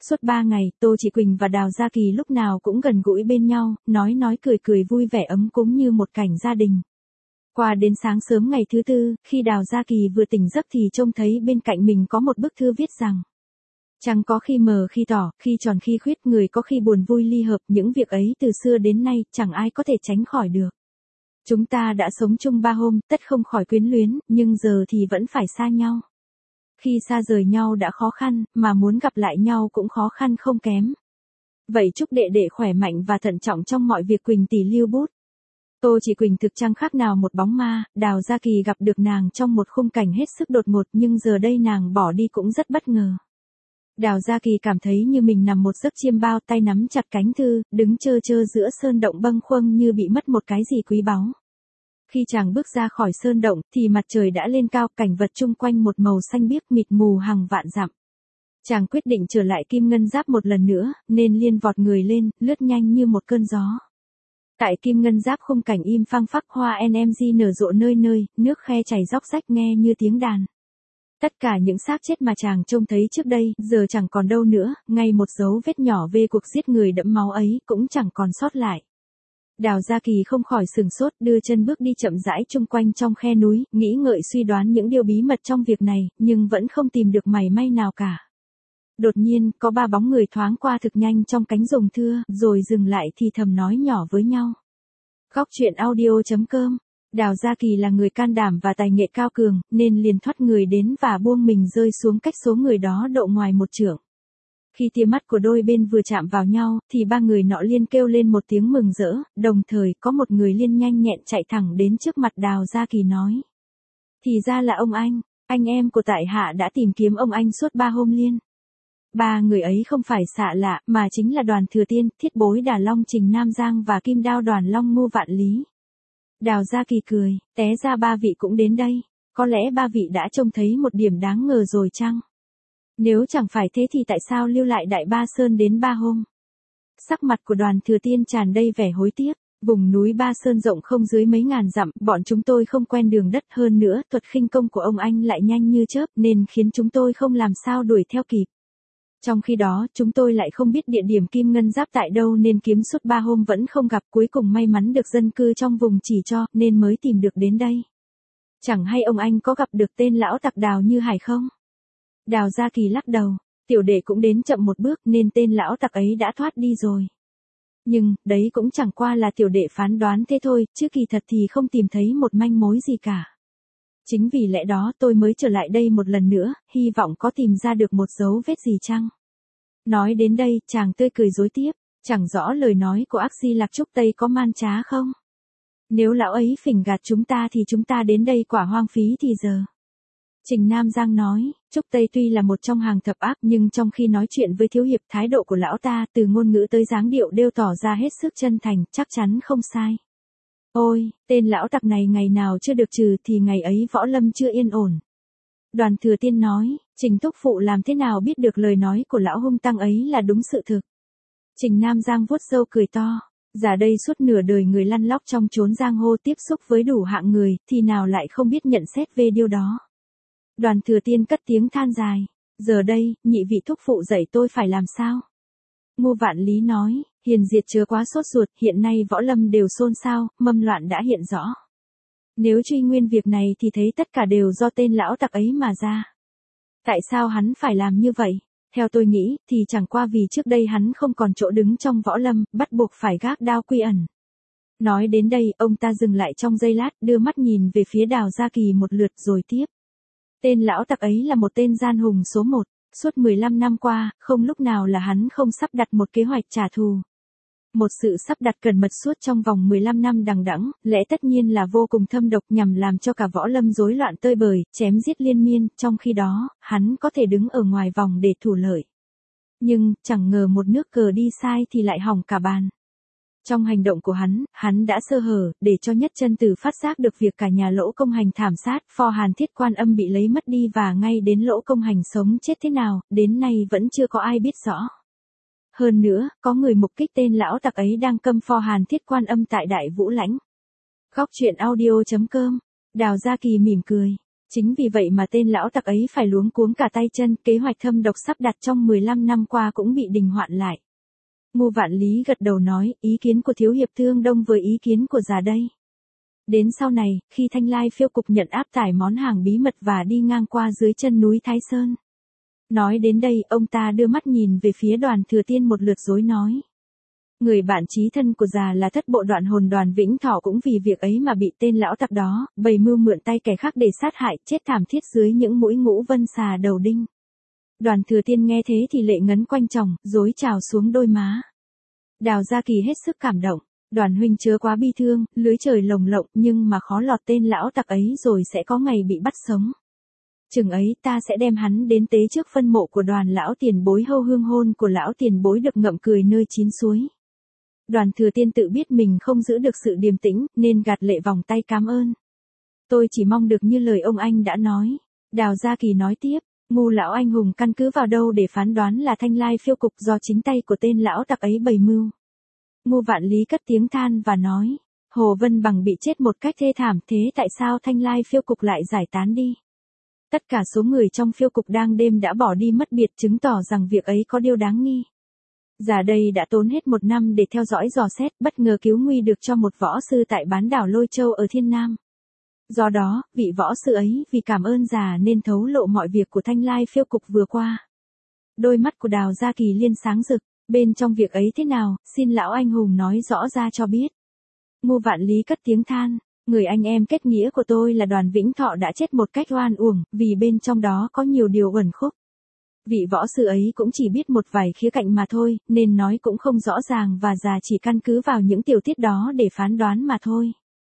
Suốt ba ngày, Tô Chỉ Quỳnh và Đào Gia Kỳ lúc nào cũng gần gũi bên nhau, nói nói cười cười vui vẻ ấm cúng như một cảnh gia đình. Qua đến sáng sớm ngày thứ tư, khi Đào Gia Kỳ vừa tỉnh giấc thì trông thấy bên cạnh mình có một bức thư viết rằng: Trăng có khi mờ khi tỏ, khi tròn khi khuyết, người có khi buồn vui ly hợp, những việc ấy từ xưa đến nay chẳng ai có thể tránh khỏi được. Chúng ta đã sống chung ba hôm, tất không khỏi quyến luyến, nhưng giờ thì vẫn phải xa nhau. Khi xa rời nhau đã khó khăn, mà muốn gặp lại nhau cũng khó khăn không kém. Vậy chúc đệ đệ khỏe mạnh và thận trọng trong mọi việc. Quỳnh tỷ lưu bút. Tô Chỉ Quỳnh thực chẳng khác nào một bóng ma, Đào Gia Kỳ gặp được nàng trong một khung cảnh hết sức đột ngột, nhưng giờ đây nàng bỏ đi cũng rất bất ngờ. Đào Gia Kỳ cảm thấy như mình nằm một giấc chiêm bao, tay nắm chặt cánh thư, đứng chơ chơ giữa sơn động bâng khuâng như bị mất một cái gì quý báu. Khi chàng bước ra khỏi sơn động, thì mặt trời đã lên cao, cảnh vật chung quanh một màu xanh biếc mịt mù hàng vạn dặm. Chàng quyết định trở lại Kim Ngân Giáp một lần nữa, nên liên vọt người lên, lướt nhanh như một cơn gió. Tại Kim Ngân Giáp khung cảnh im phăng phắc, hoa en em gi nở rộ nơi nơi, nước khe chảy róc rách nghe như tiếng đàn. Tất cả những xác chết mà chàng trông thấy trước đây, giờ chẳng còn đâu nữa, ngay một dấu vết nhỏ về cuộc giết người đẫm máu ấy, cũng chẳng còn sót lại. Đào Gia Kỳ không khỏi sửng sốt, đưa chân bước đi chậm rãi chung quanh trong khe núi, nghĩ ngợi suy đoán những điều bí mật trong việc này, nhưng vẫn không tìm được mảy may nào cả. Đột nhiên, có ba bóng người thoáng qua thực nhanh trong cánh rừng thưa, rồi dừng lại thì thầm nói nhỏ với nhau. Góc truyện audio chấm com. Đào Gia Kỳ là người can đảm và tài nghệ cao cường, nên liền thoát người đến và buông mình rơi xuống cách số người đó độ ngoài một trượng. Khi tia mắt của đôi bên vừa chạm vào nhau, thì ba người nọ liên kêu lên một tiếng mừng rỡ, đồng thời có một người liên nhanh nhẹn chạy thẳng đến trước mặt Đào Gia Kỳ nói. Thì ra là ông anh, anh em của tại hạ đã tìm kiếm ông anh suốt ba hôm liên. Ba người ấy không phải xạ lạ, mà chính là Đoàn Thừa Tiên, Thiết Bối Đà Long Trình Nam Giang và Kim Đao Đoàn Long Ngô Vạn Lý. Đào Gia Kỳ cười, té ra ba vị cũng đến đây, có lẽ ba vị đã trông thấy một điểm đáng ngờ rồi chăng? Nếu chẳng phải thế thì tại sao lưu lại Đại Ba Sơn đến ba hôm? Sắc mặt của Đoàn Thừa Tiên tràn đầy vẻ hối tiếc, vùng núi Ba Sơn rộng không dưới mấy ngàn dặm, bọn chúng tôi không quen đường đất, hơn nữa thuật khinh công của ông anh lại nhanh như chớp nên khiến chúng tôi không làm sao đuổi theo kịp. Trong khi đó, chúng tôi lại không biết địa điểm Kim Ngân Giáp tại đâu nên kiếm suốt ba hôm vẫn không gặp, cuối cùng may mắn được dân cư trong vùng chỉ cho, nên mới tìm được đến đây. Chẳng hay ông anh có gặp được tên lão tặc Đào Như Hải không? Đào Gia Kỳ lắc đầu, tiểu đệ cũng đến chậm một bước nên tên lão tặc ấy đã thoát đi rồi. Nhưng, đấy cũng chẳng qua là tiểu đệ phán đoán thế thôi, chứ kỳ thật thì không tìm thấy một manh mối gì cả. Chính vì lẽ đó tôi mới trở lại đây một lần nữa, hy vọng có tìm ra được một dấu vết gì chăng? Nói đến đây, chàng tươi cười rối tiếp, chẳng rõ lời nói của ác di Lạc Trúc Tây có man trá không? Nếu lão ấy phỉnh gạt chúng ta thì chúng ta đến đây quả hoang phí thì giờ. Trình Nam Giang nói, Trúc Tây tuy là một trong hàng thập ác nhưng trong khi nói chuyện với thiếu hiệp, thái độ của lão ta từ ngôn ngữ tới dáng điệu đều tỏ ra hết sức chân thành, chắc chắn không sai. Ôi, tên lão tặc này ngày nào chưa được trừ thì ngày ấy võ lâm chưa yên ổn. Đoàn Thừa Tiên nói, Trình thúc phụ làm thế nào biết được lời nói của lão hung tăng ấy là đúng sự thực. Trình Nam Giang vuốt râu cười to, giả đây suốt nửa đời người lăn lóc trong chốn giang hồ tiếp xúc với đủ hạng người, thì nào lại không biết nhận xét về điều đó. Đoàn Thừa Tiên cất tiếng than dài, giờ đây, nhị vị thúc phụ dạy tôi phải làm sao? Ngô Vạn Lý nói, Hiền Diệt chớ quá sốt ruột, hiện nay võ lâm đều xôn xao, mâm loạn đã hiện rõ. Nếu truy nguyên việc này thì thấy tất cả đều do tên lão tặc ấy mà ra. Tại sao hắn phải làm như vậy? Theo tôi nghĩ, thì chẳng qua vì trước đây hắn không còn chỗ đứng trong võ lâm, bắt buộc phải gác đao quy ẩn. Nói đến đây, ông ta dừng lại trong giây lát, đưa mắt nhìn về phía Đào Gia Kỳ một lượt rồi tiếp. Tên lão tặc ấy là một tên gian hùng số một, suốt mười lăm năm qua, không lúc nào là hắn không sắp đặt một kế hoạch trả thù. Một sự sắp đặt cẩn mật suốt trong vòng mười lăm năm đằng đẵng, lẽ tất nhiên là vô cùng thâm độc nhằm làm cho cả võ lâm rối loạn tơi bời, chém giết liên miên, trong khi đó, hắn có thể đứng ở ngoài vòng để thủ lợi. Nhưng, chẳng ngờ một nước cờ đi sai thì lại hỏng cả bàn. Trong hành động của hắn, hắn đã sơ hở, để cho Nhất Chân Tử phát giác được việc cả nhà Lỗ Công Hành thảm sát, pho Hàn Thiết Quan Âm bị lấy mất đi và ngay đến Lỗ Công Hành sống chết thế nào, đến nay vẫn chưa có ai biết rõ. Hơn nữa, có người mục kích tên lão tặc ấy đang câm pho Hàn Thiết Quan Âm tại Đại Vũ Lãnh. Góc truyện audio chấm com. Đào Gia Kỳ mỉm cười. Chính vì vậy mà tên lão tặc ấy phải luống cuống cả tay chân, kế hoạch thâm độc sắp đặt trong mười lăm năm qua cũng bị đình hoãn lại. Ngô Vạn Lý gật đầu nói, ý kiến của thiếu hiệp tương đông với ý kiến của già đây. Đến sau này, khi Thanh Lai phiêu cục nhận áp tải món hàng bí mật và đi ngang qua dưới chân núi Thái Sơn. Nói đến đây, ông ta đưa mắt nhìn về phía Đoàn Thừa Tiên một lượt dối nói. Người bạn chí thân của già là thất bộ đoạn hồn Đoàn Vĩnh Thọ cũng vì việc ấy mà bị tên lão tặc đó, bày mưu mượn tay kẻ khác để sát hại, chết thảm thiết dưới những mũi ngũ vân xà đầu đinh. Đoàn Thừa Tiên nghe thế thì lệ ngấn quanh chồng, rối trào xuống đôi má. Đào Gia Kỳ hết sức cảm động. Đoàn huynh chớ quá bi thương, lưới trời lồng lộng nhưng mà khó lọt tên lão tặc ấy rồi sẽ có ngày bị bắt sống. Chừng ấy ta sẽ đem hắn đến tế trước phân mộ của Đoàn lão tiền bối, hâu hương hôn của lão tiền bối được ngậm cười nơi chín suối. Đoàn Thừa Tiên tự biết mình không giữ được sự điềm tĩnh, nên gạt lệ vòng tay cảm ơn. Tôi chỉ mong được như lời ông anh đã nói. Đào Gia Kỳ nói tiếp, Ngô lão anh hùng căn cứ vào đâu để phán đoán là Thanh Lai phiêu cục do chính tay của tên lão tặc ấy bày mưu. Ngô Vạn Lý cất tiếng than và nói, Hồ Vân Bằng bị chết một cách thê thảm, thế tại sao Thanh Lai phiêu cục lại giải tán đi? Tất cả số người trong phiêu cục đang đêm đã bỏ đi mất biệt, chứng tỏ rằng việc ấy có điều đáng nghi. Già đây đã tốn hết một năm để theo dõi dò xét, bất ngờ cứu nguy được cho một võ sư tại bán đảo Lôi Châu ở Thiên Nam. Do đó, vị võ sư ấy vì cảm ơn già nên thấu lộ mọi việc của Thanh Lai phiêu cục vừa qua. Đôi mắt của Đào Gia Kỳ liên sáng rực, bên trong việc ấy thế nào, xin lão anh hùng nói rõ ra cho biết. Ngô Vạn Lý cất tiếng than, người anh em kết nghĩa của tôi là Đoàn Vĩnh Thọ đã chết một cách oan uổng, vì bên trong đó có nhiều điều uẩn khúc. Vị võ sư ấy cũng chỉ biết một vài khía cạnh mà thôi, nên nói cũng không rõ ràng và già chỉ căn cứ vào những tiểu tiết đó để phán đoán mà thôi.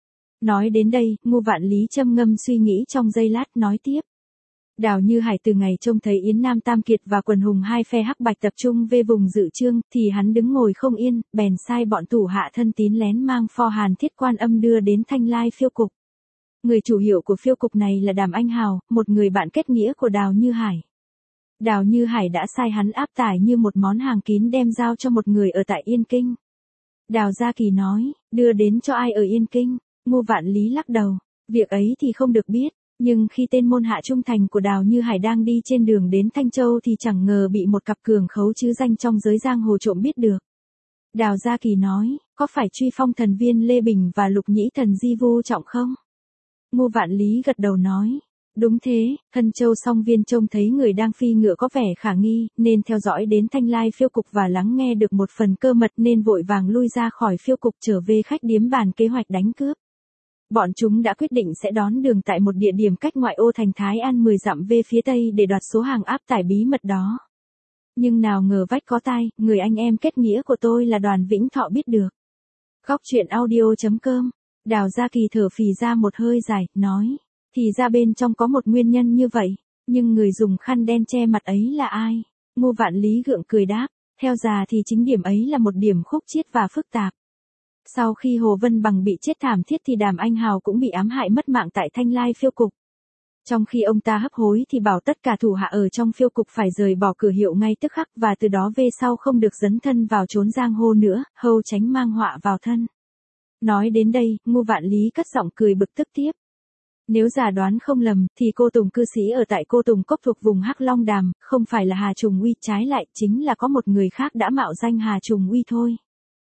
Nói đến đây, Ngô Vạn Lý châm ngâm suy nghĩ trong giây lát nói tiếp. Đào Như Hải từ ngày trông thấy Yến Nam Tam Kiệt và quần hùng hai phe hắc bạch tập trung về vùng dự trương, thì hắn đứng ngồi không yên, bèn sai bọn thủ hạ thân tín lén mang pho Hàn Thiết Quan Âm đưa đến Thanh Lai phiêu cục. Người chủ hiệu của phiêu cục này là Đàm Anh Hào, một người bạn kết nghĩa của Đào Như Hải. Đào Như Hải đã sai hắn áp tải như một món hàng kín đem giao cho một người ở tại Yên Kinh. Đào Gia Kỳ nói, đưa đến cho ai ở Yên Kinh? Ngô Vạn Lý lắc đầu, việc ấy thì không được biết, nhưng khi tên môn hạ trung thành của Đào Như Hải đang đi trên đường đến Thanh Châu thì chẳng ngờ bị một cặp cường khấu chứ danh trong giới giang hồ trộm biết được. Đào Gia Kỳ nói, có phải truy phong thần viên Lê Bình và lục nhĩ thần Di Vu Trọng không? Ngô Vạn Lý gật đầu nói, đúng thế, Hân Châu Song Viên trông thấy người đang phi ngựa có vẻ khả nghi, nên theo dõi đến Thanh Lai phiêu cục và lắng nghe được một phần cơ mật nên vội vàng lui ra khỏi phiêu cục trở về khách điếm bàn kế hoạch đánh cướp. Bọn chúng đã quyết định sẽ đón đường tại một địa điểm cách ngoại ô thành Thái An mười dặm về phía tây để đoạt số hàng áp tải bí mật đó. Nhưng nào ngờ vách có tai, người anh em kết nghĩa của tôi là Đoàn Vĩnh Thọ biết được. Góc truyện audio chấm com, Đào Gia Kỳ thở phì ra một hơi dài, nói, thì ra bên trong có một nguyên nhân như vậy, nhưng người dùng khăn đen che mặt ấy là ai? Ngô Vạn Lý gượng cười đáp, theo già thì chính điểm ấy là một điểm khúc chiết và phức tạp. Sau khi Hồ Vân Bằng bị chết thảm thiết thì Đàm Anh Hào cũng bị ám hại mất mạng tại Thanh Lai phiêu cục. Trong khi ông ta hấp hối thì bảo tất cả thủ hạ ở trong phiêu cục phải rời bỏ cửa hiệu ngay tức khắc và từ đó về sau không được dấn thân vào chốn giang hồ nữa, hâu tránh mang họa vào thân. Nói đến đây, Ngô Vạn Lý cất giọng cười bực tức tiếp. Nếu giả đoán không lầm, thì cô Tùng cư sĩ ở tại Cô Tùng Cốc thuộc vùng Hắc Long Đàm, không phải là Hà Trùng Uy, trái lại chính là có một người khác đã mạo danh Hà Trùng Uy thôi.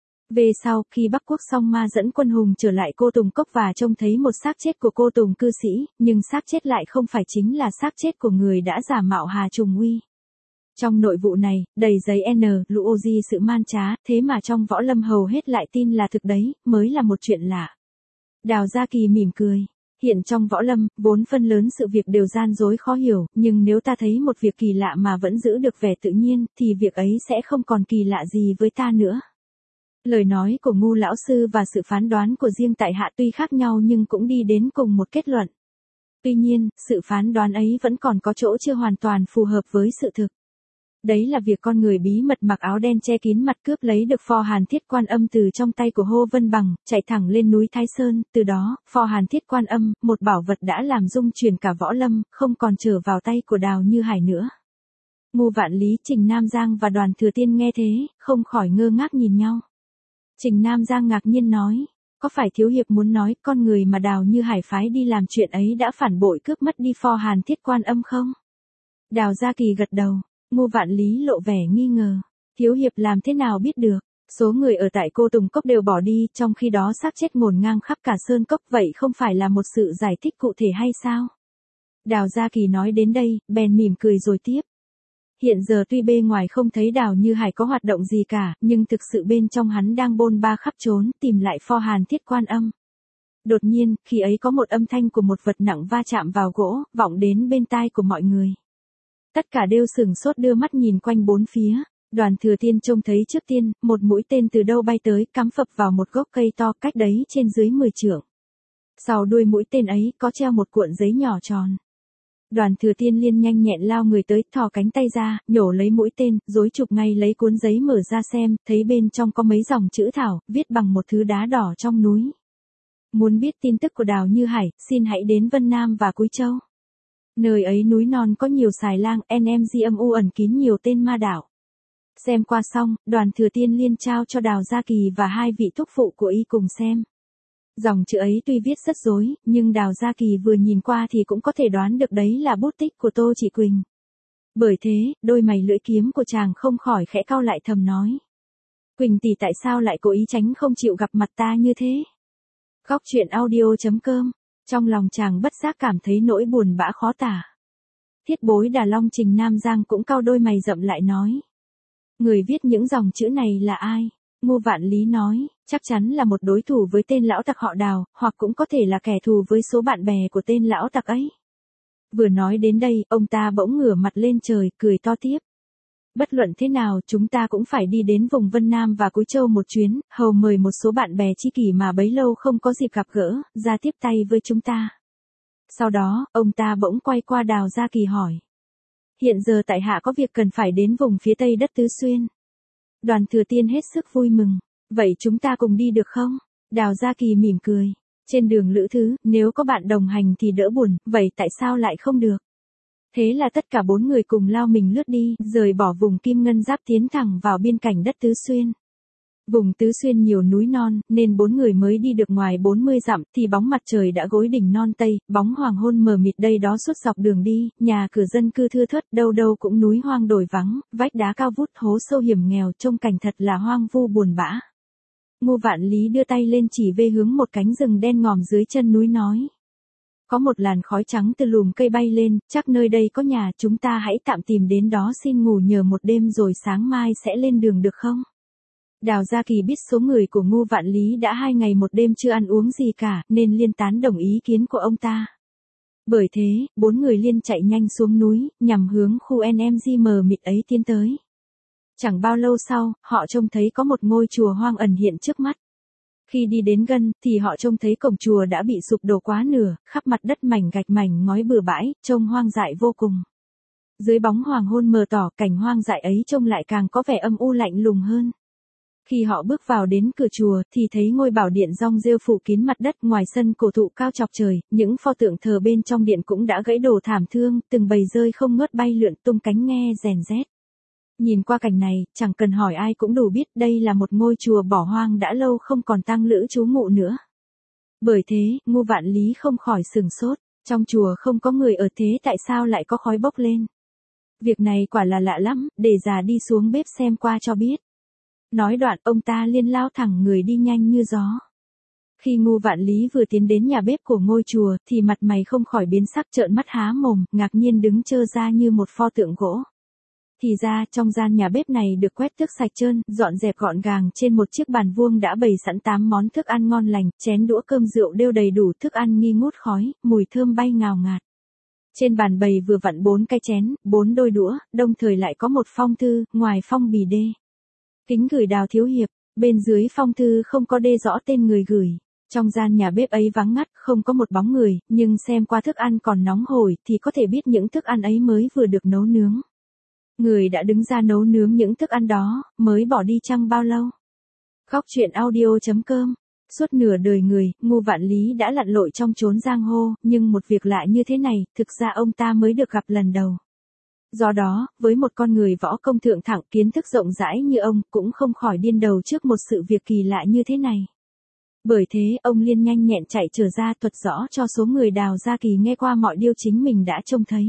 Về sau, khi Bắc Quốc Song Ma dẫn quân hùng trở lại Cô Tùng Cốc và trông thấy một xác chết của cô Tùng cư sĩ, nhưng xác chết lại không phải chính là xác chết của người đã giả mạo Hà Trùng Uy. Trong nội vụ này, đầy giấy N, lũ ô di sự man trá, thế mà trong võ lâm hầu hết lại tin là thực đấy, mới là một chuyện lạ. Đào Gia Kỳ mỉm cười. Hiện trong võ lâm, vốn phân lớn sự việc đều gian dối khó hiểu, nhưng nếu ta thấy một việc kỳ lạ mà vẫn giữ được vẻ tự nhiên, thì việc ấy sẽ không còn kỳ lạ gì với ta nữa. Lời nói của Ngô lão sư và sự phán đoán của riêng tại hạ tuy khác nhau nhưng cũng đi đến cùng một kết luận. Tuy nhiên, sự phán đoán ấy vẫn còn có chỗ chưa hoàn toàn phù hợp với sự thực. Đấy là việc con người bí mật mặc áo đen che kín mặt cướp lấy được pho Hàn Thiết Quan Âm từ trong tay của Hồ Vân Bằng, chạy thẳng lên núi Thái Sơn, từ đó, pho Hàn Thiết Quan Âm, một bảo vật đã làm rung chuyển cả võ lâm, không còn trở vào tay của Đào Như Hải nữa. Ngô Vạn Lý, Trình Nam Giang và Đoàn Thừa Tiên nghe thế, không khỏi ngơ ngác nhìn nhau. Trình Nam Giang ngạc nhiên nói, Có phải thiếu hiệp muốn nói con người mà Đào Như Hải phái đi làm chuyện ấy đã phản bội cướp mất đi pho Hàn Thiết Quan Âm không? Đào Gia Kỳ gật đầu, Ngô Vạn Lý lộ vẻ nghi ngờ. Thiếu hiệp làm thế nào biết được? Số người ở tại Cô Tùng Cốc đều bỏ đi, trong khi đó xác chết ngổn ngang khắp cả Sơn Cốc, vậy không phải là một sự giải thích cụ thể hay sao? Đào Gia Kỳ nói đến đây, bèn mỉm cười rồi tiếp. Hiện giờ tuy bề ngoài không thấy Đào Như Hải có hoạt động gì cả, nhưng thực sự bên trong hắn đang bôn ba khắp trốn, tìm lại pho Hàn Thiết Quan Âm. Đột nhiên, khi ấy có một âm thanh của một vật nặng va chạm vào gỗ, vọng đến bên tai của mọi người. Tất cả đều sửng sốt đưa mắt nhìn quanh bốn phía. Đoàn Thừa Tiên trông thấy trước tiên, một mũi tên từ đâu bay tới, cắm phập vào một gốc cây to cách đấy trên dưới mười trượng. Sau đuôi mũi tên ấy có treo một cuộn giấy nhỏ tròn. Đoàn Thừa Tiên liên nhanh nhẹn lao người tới, thò cánh tay ra, nhổ lấy mũi tên, rối chụp ngay lấy cuốn giấy mở ra xem, thấy bên trong có mấy dòng chữ thảo, viết bằng một thứ đá đỏ trong núi. Muốn biết tin tức của Đào Như Hải, xin hãy đến Vân Nam và Cúi Châu. Nơi ấy núi non có nhiều xài lang, en em giê âm u ẩn kín nhiều tên ma đạo. Xem qua xong, Đoàn Thừa Tiên liên trao cho Đào Gia Kỳ và hai vị thúc phụ của y cùng xem. Dòng chữ ấy tuy viết rất rối, nhưng Đào Gia Kỳ vừa nhìn qua thì cũng có thể đoán được đấy là bút tích của Tô Chỉ Quỳnh. Bởi thế, đôi mày lưỡi kiếm của chàng không khỏi khẽ cau lại thầm nói. Quỳnh tỷ tại sao lại cố ý tránh không chịu gặp mặt ta như thế? Góc truyện audio chấm com. Trong lòng chàng bất giác cảm thấy nỗi buồn bã khó tả. Thiết bối Đà Long Trình Nam Giang cũng cau đôi mày rậm lại nói. Người viết những dòng chữ này là ai? Ngô Vạn Lý nói, chắc chắn là một đối thủ với tên lão tặc họ Đào, hoặc cũng có thể là kẻ thù với số bạn bè của tên lão tặc ấy. Vừa nói đến đây, ông ta bỗng ngửa mặt lên trời, cười to tiếp. Bất luận thế nào, chúng ta cũng phải đi đến vùng Vân Nam và Cúi Châu một chuyến, hầu mời một số bạn bè tri kỷ mà bấy lâu không có dịp gặp gỡ, ra tiếp tay với chúng ta. Sau đó, ông ta bỗng quay qua Đào Gia Kỳ hỏi. Hiện giờ tại hạ có việc cần phải đến vùng phía tây đất Tứ Xuyên. Đoàn Thừa Tiên hết sức vui mừng. Vậy chúng ta cùng đi được không? Đào Gia Kỳ mỉm cười. Trên đường lữ thứ, nếu có bạn đồng hành thì đỡ buồn, vậy tại sao lại không được? Thế là tất cả bốn người cùng lao mình lướt đi, rời bỏ vùng Kim Ngân Giáp tiến thẳng vào biên cảnh đất Tứ Xuyên. Vùng Tứ Xuyên nhiều núi non, nên bốn người mới đi được ngoài bốn mươi dặm, thì bóng mặt trời đã gối đỉnh non tây, bóng hoàng hôn mờ mịt đây đó suốt dọc đường đi, nhà cửa dân cư thưa thớt, đâu đâu cũng núi hoang đồi vắng, vách đá cao vút, hố sâu hiểm nghèo, trông cảnh thật là hoang vu buồn bã. Ngô Vạn Lý đưa tay lên chỉ về hướng một cánh rừng đen ngòm dưới chân núi nói. Có một làn khói trắng từ lùm cây bay lên, chắc nơi đây có nhà, chúng ta hãy tạm tìm đến đó xin ngủ nhờ một đêm rồi sáng mai sẽ lên đường được không? Đào Gia Kỳ biết số người của Ngô Vạn Lý đã hai ngày một đêm chưa ăn uống gì cả, nên liên tán đồng ý kiến của ông ta. Bởi thế, bốn người liên chạy nhanh xuống núi, nhằm hướng khu en em giê mờ mịt ấy tiến tới. Chẳng bao lâu sau, họ trông thấy có một ngôi chùa hoang ẩn hiện trước mắt. Khi đi đến gần, thì họ trông thấy cổng chùa đã bị sụp đổ quá nửa, khắp mặt đất mảnh gạch mảnh ngói bừa bãi, trông hoang dại vô cùng. Dưới bóng hoàng hôn mờ tỏ, cảnh hoang dại ấy trông lại càng có vẻ âm u lạnh lùng hơn. Khi họ bước vào đến cửa chùa, thì thấy ngôi bảo điện rong rêu phủ kín mặt đất, ngoài sân cổ thụ cao chọc trời, những pho tượng thờ bên trong điện cũng đã gãy đổ thảm thương, từng bầy rơi không ngớt bay lượn tung cánh nghe rèn rét. Nhìn qua cảnh này, chẳng cần hỏi ai cũng đủ biết đây là một ngôi chùa bỏ hoang đã lâu không còn tang lữ trú ngụ nữa. Bởi thế, Ngô Vạn Lý không khỏi sửng sốt, trong chùa không có người ở thế tại sao lại có khói bốc lên. Việc này quả là lạ lắm, để già đi xuống bếp xem qua cho biết. Nói đoạn, ông ta liên lao thẳng người đi nhanh như gió. Khi Ngô Vạn Lý vừa tiến đến nhà bếp của ngôi chùa, thì mặt mày không khỏi biến sắc, trợn mắt há mồm, ngạc nhiên đứng trơ ra như một pho tượng gỗ. Thì ra, trong gian nhà bếp này được quét tước sạch trơn, dọn dẹp gọn gàng, trên một chiếc bàn vuông đã bày sẵn tám món thức ăn ngon lành, chén đũa cơm rượu đều đầy đủ, thức ăn nghi ngút khói, mùi thơm bay ngào ngạt. Trên bàn bày vừa vặn bốn cái chén, bốn đôi đũa, đồng thời lại có một phong thư, ngoài phong bì đê. Kính gửi Đào thiếu hiệp, bên dưới phong thư không có đê rõ tên người gửi. Trong gian nhà bếp ấy vắng ngắt, không có một bóng người, nhưng xem qua thức ăn còn nóng hổi thì có thể biết những thức ăn ấy mới vừa được nấu nướng. Người đã đứng ra nấu nướng những thức ăn đó, mới bỏ đi chăng bao lâu? Góc truyện audio chấm com. Suốt nửa đời người, Ngô Vạn Lý đã lặn lội trong chốn giang hồ, nhưng một việc lạ như thế này, thực ra ông ta mới được gặp lần đầu. Do đó, với một con người võ công thượng thẳng, kiến thức rộng rãi như ông, cũng không khỏi điên đầu trước một sự việc kỳ lạ như thế này. Bởi thế, ông Liên nhanh nhẹn chạy trở ra thuật rõ cho số người Đào Gia Kỳ nghe qua mọi điều chính mình đã trông thấy.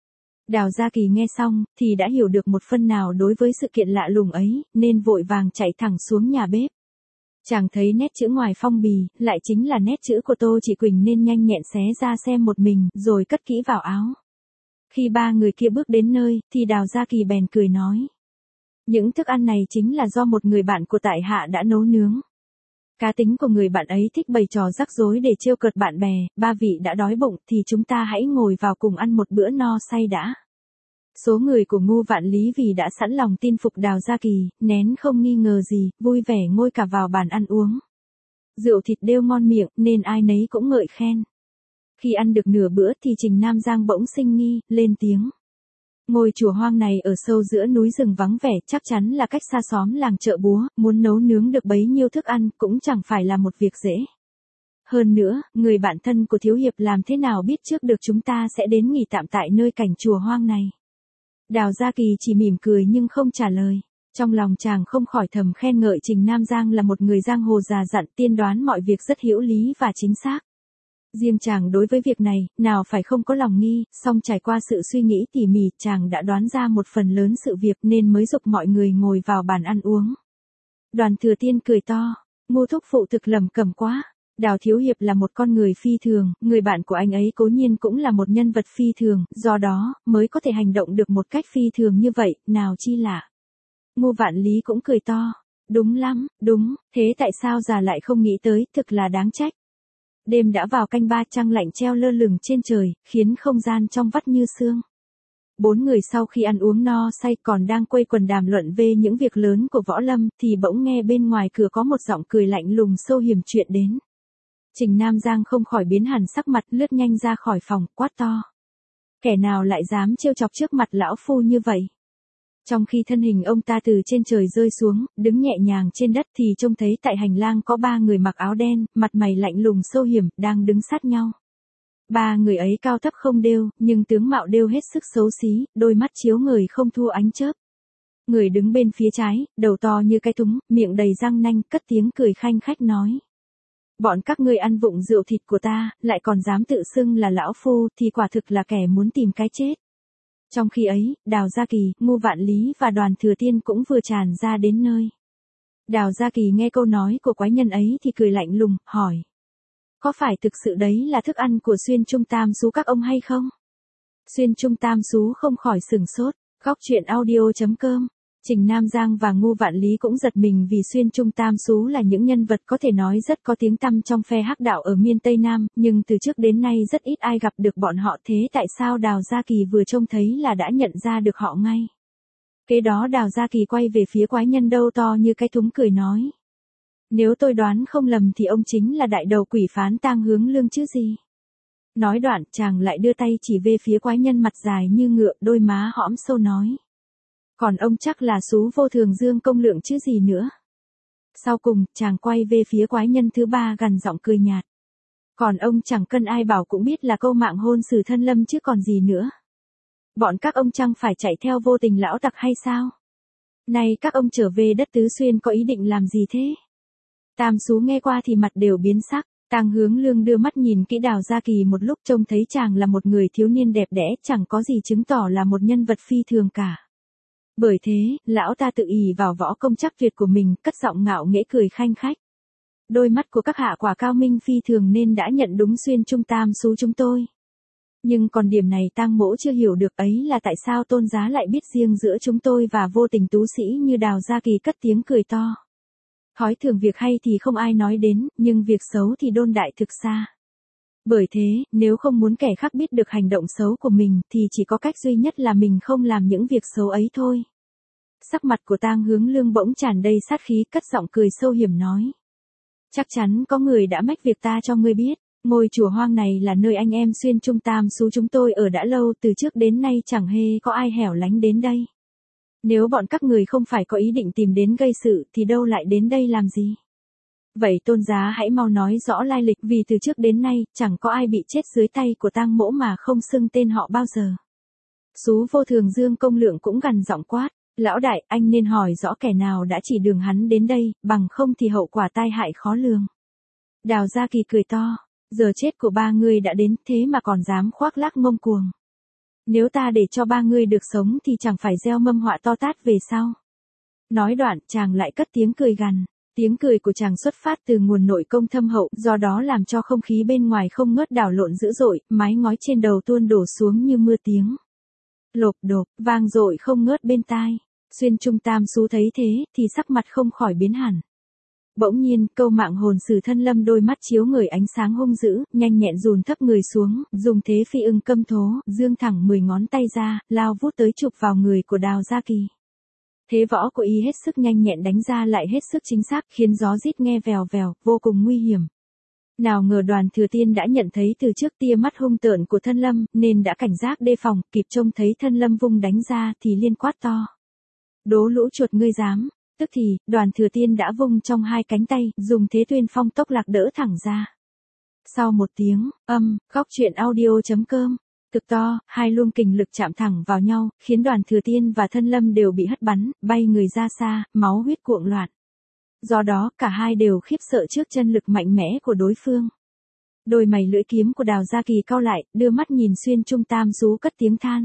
Đào Gia Kỳ nghe xong, thì đã hiểu được một phần nào đối với sự kiện lạ lùng ấy, nên vội vàng chạy thẳng xuống nhà bếp. Chàng thấy nét chữ ngoài phong bì, lại chính là nét chữ của Tô Chỉ Quỳnh nên nhanh nhẹn xé ra xem một mình, rồi cất kỹ vào áo. Khi ba người kia bước đến nơi, thì Đào Gia Kỳ bèn cười nói. Những thức ăn này chính là do một người bạn của tại hạ đã nấu nướng. Cá tính của người bạn ấy thích bày trò rắc rối để trêu cợt bạn bè, ba vị đã đói bụng thì chúng ta hãy ngồi vào cùng ăn một bữa no say đã. Số người của Ngu Vạn Lý vì đã sẵn lòng tin phục Đào Gia Kỳ, nén không nghi ngờ gì, vui vẻ ngồi cả vào bàn ăn uống. Rượu thịt đều ngon miệng nên ai nấy cũng ngợi khen. Khi ăn được nửa bữa thì Trình Nam Giang bỗng sinh nghi, lên tiếng. Ngôi chùa hoang này ở sâu giữa núi rừng vắng vẻ, chắc chắn là cách xa xóm làng chợ búa, muốn nấu nướng được bấy nhiêu thức ăn cũng chẳng phải là một việc dễ. Hơn nữa, người bạn thân của Thiếu Hiệp làm thế nào biết trước được chúng ta sẽ đến nghỉ tạm tại nơi cảnh chùa hoang này. Đào Gia Kỳ chỉ mỉm cười nhưng không trả lời. Trong lòng chàng không khỏi thầm khen ngợi Trình Nam Giang là một người giang hồ già dặn, tiên đoán mọi việc rất hữu lý và chính xác. Riêng chàng đối với việc này, nào phải không có lòng nghi, song trải qua sự suy nghĩ tỉ mỉ, chàng đã đoán ra một phần lớn sự việc nên mới giục mọi người ngồi vào bàn ăn uống. Đoàn Thừa Tiên cười to, Ngô thúc phụ thực lầm cẩm quá. Đào Thiếu Hiệp là một con người phi thường, người bạn của anh ấy cố nhiên cũng là một nhân vật phi thường, do đó, mới có thể hành động được một cách phi thường như vậy, nào chi lạ. Ngô Vạn Lý cũng cười to, đúng lắm, đúng, thế tại sao già lại không nghĩ tới, thực là đáng trách. Đêm đã vào canh ba, trăng lạnh treo lơ lửng trên trời, khiến không gian trong vắt như sương. Bốn người sau khi ăn uống no say còn đang quây quần đàm luận về những việc lớn của võ lâm, thì bỗng nghe bên ngoài cửa có một giọng cười lạnh lùng sâu hiểm chuyện đến. Trình Nam Giang không khỏi biến hẳn sắc mặt, lướt nhanh ra khỏi phòng, quát to. Kẻ nào lại dám trêu chọc trước mặt lão phu như vậy? Trong khi thân hình ông ta từ trên trời rơi xuống, đứng nhẹ nhàng trên đất thì trông thấy tại hành lang có ba người mặc áo đen, mặt mày lạnh lùng sâu hiểm, đang đứng sát nhau. Ba người ấy cao thấp không đều, nhưng tướng mạo đều hết sức xấu xí, đôi mắt chiếu người không thua ánh chớp. Người đứng bên phía trái, đầu to như cái thúng, miệng đầy răng nanh, cất tiếng cười khanh khách nói. Bọn các ngươi ăn vụng rượu thịt của ta, lại còn dám tự xưng là lão phu, thì quả thực là kẻ muốn tìm cái chết. Trong khi ấy, Đào Gia Kỳ, Ngô Vạn Lý và Đoàn Thừa Tiên cũng vừa tràn ra đến nơi. Đào Gia Kỳ nghe câu nói của quái nhân ấy thì cười lạnh lùng, hỏi. Có phải thực sự đấy là thức ăn của Xuyên Trung Tam Xú các ông hay không? Xuyên Trung Tam Xú không khỏi sửng sốt, góc truyện audio chấm com. Trình Nam Giang và Ngô Vạn Lý cũng giật mình vì Xuyên Trung Tam Xú là những nhân vật có thể nói rất có tiếng tăm trong phe hắc đạo ở miền Tây Nam, nhưng từ trước đến nay rất ít ai gặp được bọn họ, thế tại sao Đào Gia Kỳ vừa trông thấy là đã nhận ra được họ ngay. Kế đó Đào Gia Kỳ quay về phía quái nhân đầu to như cái thúng cười nói. Nếu tôi đoán không lầm thì ông chính là đại đầu quỷ phán Tang Hướng Lương chứ gì. Nói đoạn, chàng lại đưa tay chỉ về phía quái nhân mặt dài như ngựa, đôi má hõm sâu nói. Còn ông chắc là Xú Vô Thường Dương Công Lượng chứ gì nữa. Sau cùng, chàng quay về phía quái nhân thứ ba gằn giọng cười nhạt. Còn ông chẳng cần ai bảo cũng biết là câu mạng hôn sử thân lâm chứ còn gì nữa. Bọn các ông chẳng phải chạy theo vô tình lão tặc hay sao? Này các ông trở về đất Tứ Xuyên có ý định làm gì thế? Tam Xú nghe qua thì mặt đều biến sắc. Tang Hướng Lương đưa mắt nhìn kỹ Đào Gia Kỳ một lúc, trông thấy chàng là một người thiếu niên đẹp đẽ, chẳng có gì chứng tỏ là một nhân vật phi thường cả. Bởi thế, lão ta tự ỷ vào võ công chắc tuyệt của mình, cất giọng ngạo nghễ cười khanh khách. Đôi mắt của các hạ quả cao minh phi thường nên đã nhận đúng Xuyên Trung Tam Xú chúng tôi. Nhưng còn điểm này Tang mỗ chưa hiểu được, ấy là tại sao tôn giá lại biết riêng giữa chúng tôi và vô tình tú sĩ như Đào Gia Kỳ cất tiếng cười to. Thói thường việc hay thì không ai nói đến, nhưng việc xấu thì đôn đại thực xa. Bởi thế, nếu không muốn kẻ khác biết được hành động xấu của mình thì chỉ có cách duy nhất là mình không làm những việc xấu ấy thôi. Sắc mặt của Tang Hướng Lương bỗng tràn đầy sát khí, cất giọng cười sâu hiểm nói. Chắc chắn có người đã mách việc ta cho ngươi biết. Ngôi chùa hoang này là nơi anh em Xuyên Trung Tam Xú chúng tôi ở đã lâu, từ trước đến nay chẳng hề có ai hẻo lánh đến đây. Nếu bọn các người không phải có ý định tìm đến gây sự thì đâu lại đến đây làm gì? Vậy tôn giá hãy mau nói rõ lai lịch, vì từ trước đến nay chẳng có ai bị chết dưới tay của Tang mỗ mà không xưng tên họ bao giờ. Xú Vô Thường Dương Công Lượng cũng gằn giọng quát. Lão đại, anh nên hỏi rõ kẻ nào đã chỉ đường hắn đến đây, bằng không thì hậu quả tai hại khó lường. Đào Gia Kỳ cười to, giờ chết của ba ngươi đã đến thế mà còn dám khoác lác ngông cuồng. Nếu ta để cho ba ngươi được sống thì chẳng phải gieo mâm họa to tát về sau. Nói đoạn chàng lại cất tiếng cười gằn. Tiếng cười của chàng xuất phát từ nguồn nội công thâm hậu, do đó làm cho không khí bên ngoài không ngớt đảo lộn dữ dội, mái ngói trên đầu tuôn đổ xuống như mưa tiếng. Lộp độp, vang dội không ngớt bên tai. Xuyên Trung Tam Sú thấy thế, thì sắc mặt không khỏi biến hẳn. Bỗng nhiên, câu mạng hồn sử Thân Lâm đôi mắt chiếu người ánh sáng hung dữ, nhanh nhẹn dùn thấp người xuống, dùng thế phi ưng câm thố, dương thẳng mười ngón tay ra, lao vút tới chụp vào người của Đào Gia Kỳ. Thế võ của y hết sức nhanh nhẹn đánh ra lại hết sức chính xác, khiến gió rít nghe vèo vèo, vô cùng nguy hiểm. Nào ngờ Đoàn Thừa Tiên đã nhận thấy từ trước tia mắt hung tợn của Thân Lâm, nên đã cảnh giác đề phòng, kịp trông thấy Thân Lâm vung đánh ra thì liên quát to. Đố lũ chuột ngươi dám. Tức thì, Đoàn Thừa Tiên đã vung trong hai cánh tay, dùng thế tuyên phong tốc lạc đỡ thẳng ra. Sau một tiếng, âm, góc truyện audio chấm com, cực to, hai luồng kình lực chạm thẳng vào nhau, khiến Đoàn Thừa Tiên và Thân Lâm đều bị hất bắn, bay người ra xa, máu huyết cuộn loạn. Do đó, cả hai đều khiếp sợ trước chân lực mạnh mẽ của đối phương. Đôi mày lưỡi kiếm của Đào Gia Kỳ cau lại, đưa mắt nhìn Xuyên Trung Tam Sú cất tiếng than.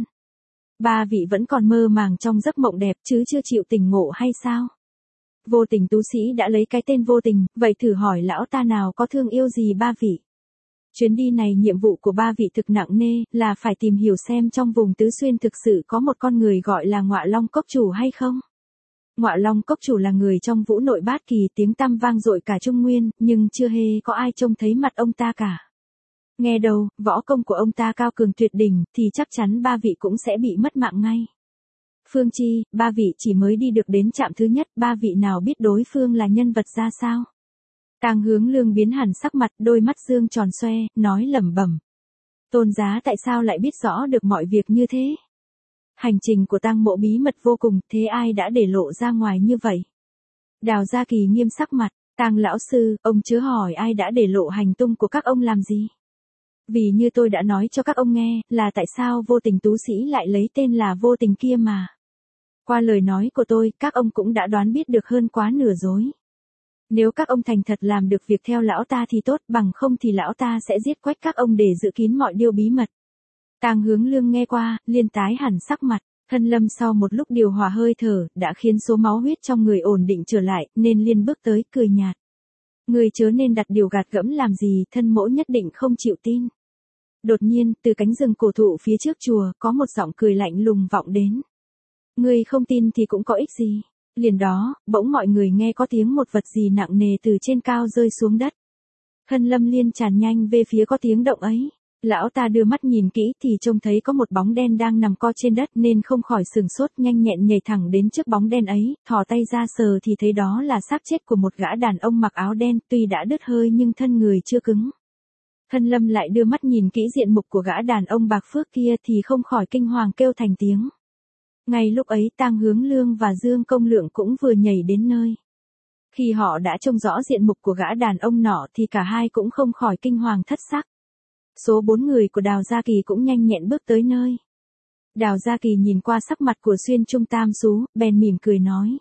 Ba vị vẫn còn mơ màng trong giấc mộng đẹp chứ chưa chịu tỉnh ngộ hay sao? Vô Tình tú sĩ đã lấy cái tên Vô Tình, vậy thử hỏi lão ta nào có thương yêu gì ba vị? Chuyến đi này nhiệm vụ của ba vị thực nặng nề, là phải tìm hiểu xem trong vùng Tứ Xuyên thực sự có một con người gọi là Ngọa Long Cốc Chủ hay không? Ngọa Long Cốc Chủ là người trong Vũ Nội Bát Kỳ, tiếng tăm vang dội cả Trung Nguyên, nhưng chưa hề có ai trông thấy mặt ông ta cả. Nghe đâu, võ công của ông ta cao cường tuyệt đỉnh, thì chắc chắn ba vị cũng sẽ bị mất mạng ngay. Phương chi, ba vị chỉ mới đi được đến trạm thứ nhất, ba vị nào biết đối phương là nhân vật ra sao? Tàng Hướng Lương biến hẳn sắc mặt, đôi mắt dương tròn xoe, nói lẩm bẩm. Tôn giá tại sao lại biết rõ được mọi việc như thế? Hành trình của Tang Mộ bí mật vô cùng, thế ai đã để lộ ra ngoài như vậy? Đào Gia Kỳ nghiêm sắc mặt, Tang lão sư, ông chớ hỏi ai đã để lộ hành tung của các ông làm gì? Vì như tôi đã nói cho các ông nghe, là tại sao Vô Tình tú sĩ lại lấy tên là Vô Tình kia mà. Qua lời nói của tôi, các ông cũng đã đoán biết được hơn quá nửa rồi. Nếu các ông thành thật làm được việc theo lão ta thì tốt, bằng không thì lão ta sẽ giết quách các ông để giữ kín mọi điều bí mật. Tàng Hướng Lương nghe qua, liên tái hẳn sắc mặt. Thân Lâm sau một lúc điều hòa hơi thở, đã khiến số máu huyết trong người ổn định trở lại, nên liên bước tới, cười nhạt. Người chớ nên đặt điều gạt gẫm làm gì, thân mỗ nhất định không chịu tin. Đột nhiên, từ cánh rừng cổ thụ phía trước chùa, có một giọng cười lạnh lùng vọng đến. Người không tin thì cũng có ích gì. Liền đó, bỗng mọi người nghe có tiếng một vật gì nặng nề từ trên cao rơi xuống đất. Thân Lâm liên tràn nhanh về phía có tiếng động ấy. Lão ta đưa mắt nhìn kỹ thì trông thấy có một bóng đen đang nằm co trên đất nên không khỏi sừng sốt, nhanh nhẹn nhảy thẳng đến trước bóng đen ấy, thò tay ra sờ thì thấy đó là xác chết của một gã đàn ông mặc áo đen, tuy đã đứt hơi nhưng thân người chưa cứng. Thân Lâm lại đưa mắt nhìn kỹ diện mục của gã đàn ông bạc phước kia thì không khỏi kinh hoàng kêu thành tiếng. Ngay lúc ấy Tang Hướng Lương và Dương Công Lượng cũng vừa nhảy đến nơi. Khi họ đã trông rõ diện mục của gã đàn ông nọ thì cả hai cũng không khỏi kinh hoàng thất sắc. Số bốn người của Đào Gia Kỳ cũng nhanh nhẹn bước tới nơi. Đào Gia Kỳ nhìn qua sắc mặt của Xuyên Trung Tam Sú, bèn mỉm cười nói.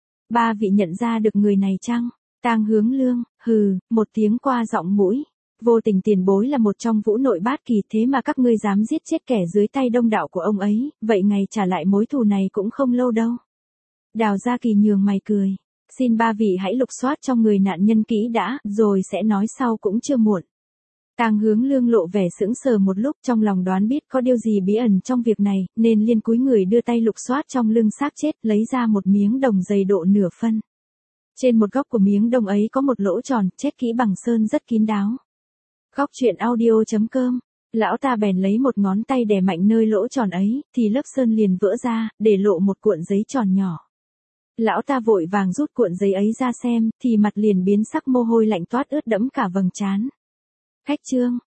Ba vị nhận ra được người này chăng? Tang Hướng Lương, hừ, một tiếng qua giọng mũi. Vô Tình tiền bối là một trong Vũ Nội Bát Kỳ, thế mà các ngươi dám giết chết kẻ dưới tay đông đạo của ông ấy, vậy ngày trả lại mối thù này cũng không lâu đâu. Đào Gia Kỳ nhường mày cười. Xin ba vị hãy lục soát trong người nạn nhân kỹ đã, rồi sẽ nói sau cũng chưa muộn. Tang Hướng Lương lộ vẻ sững sờ một lúc, trong lòng đoán biết có điều gì bí ẩn trong việc này, nên liên cúi người đưa tay lục soát trong lưng xác chết, lấy ra một miếng đồng dày độ nửa phân. Trên một góc của miếng đồng ấy có một lỗ tròn, chết kỹ bằng sơn rất kín đáo. Góc truyện audio chấm com, lão ta bèn lấy một ngón tay đè mạnh nơi lỗ tròn ấy, thì lớp sơn liền vỡ ra, để lộ một cuộn giấy tròn nhỏ. Lão ta vội vàng rút cuộn giấy ấy ra xem, thì mặt liền biến sắc, mồ hôi lạnh toát ướt đẫm cả vầng trán. Khách trương,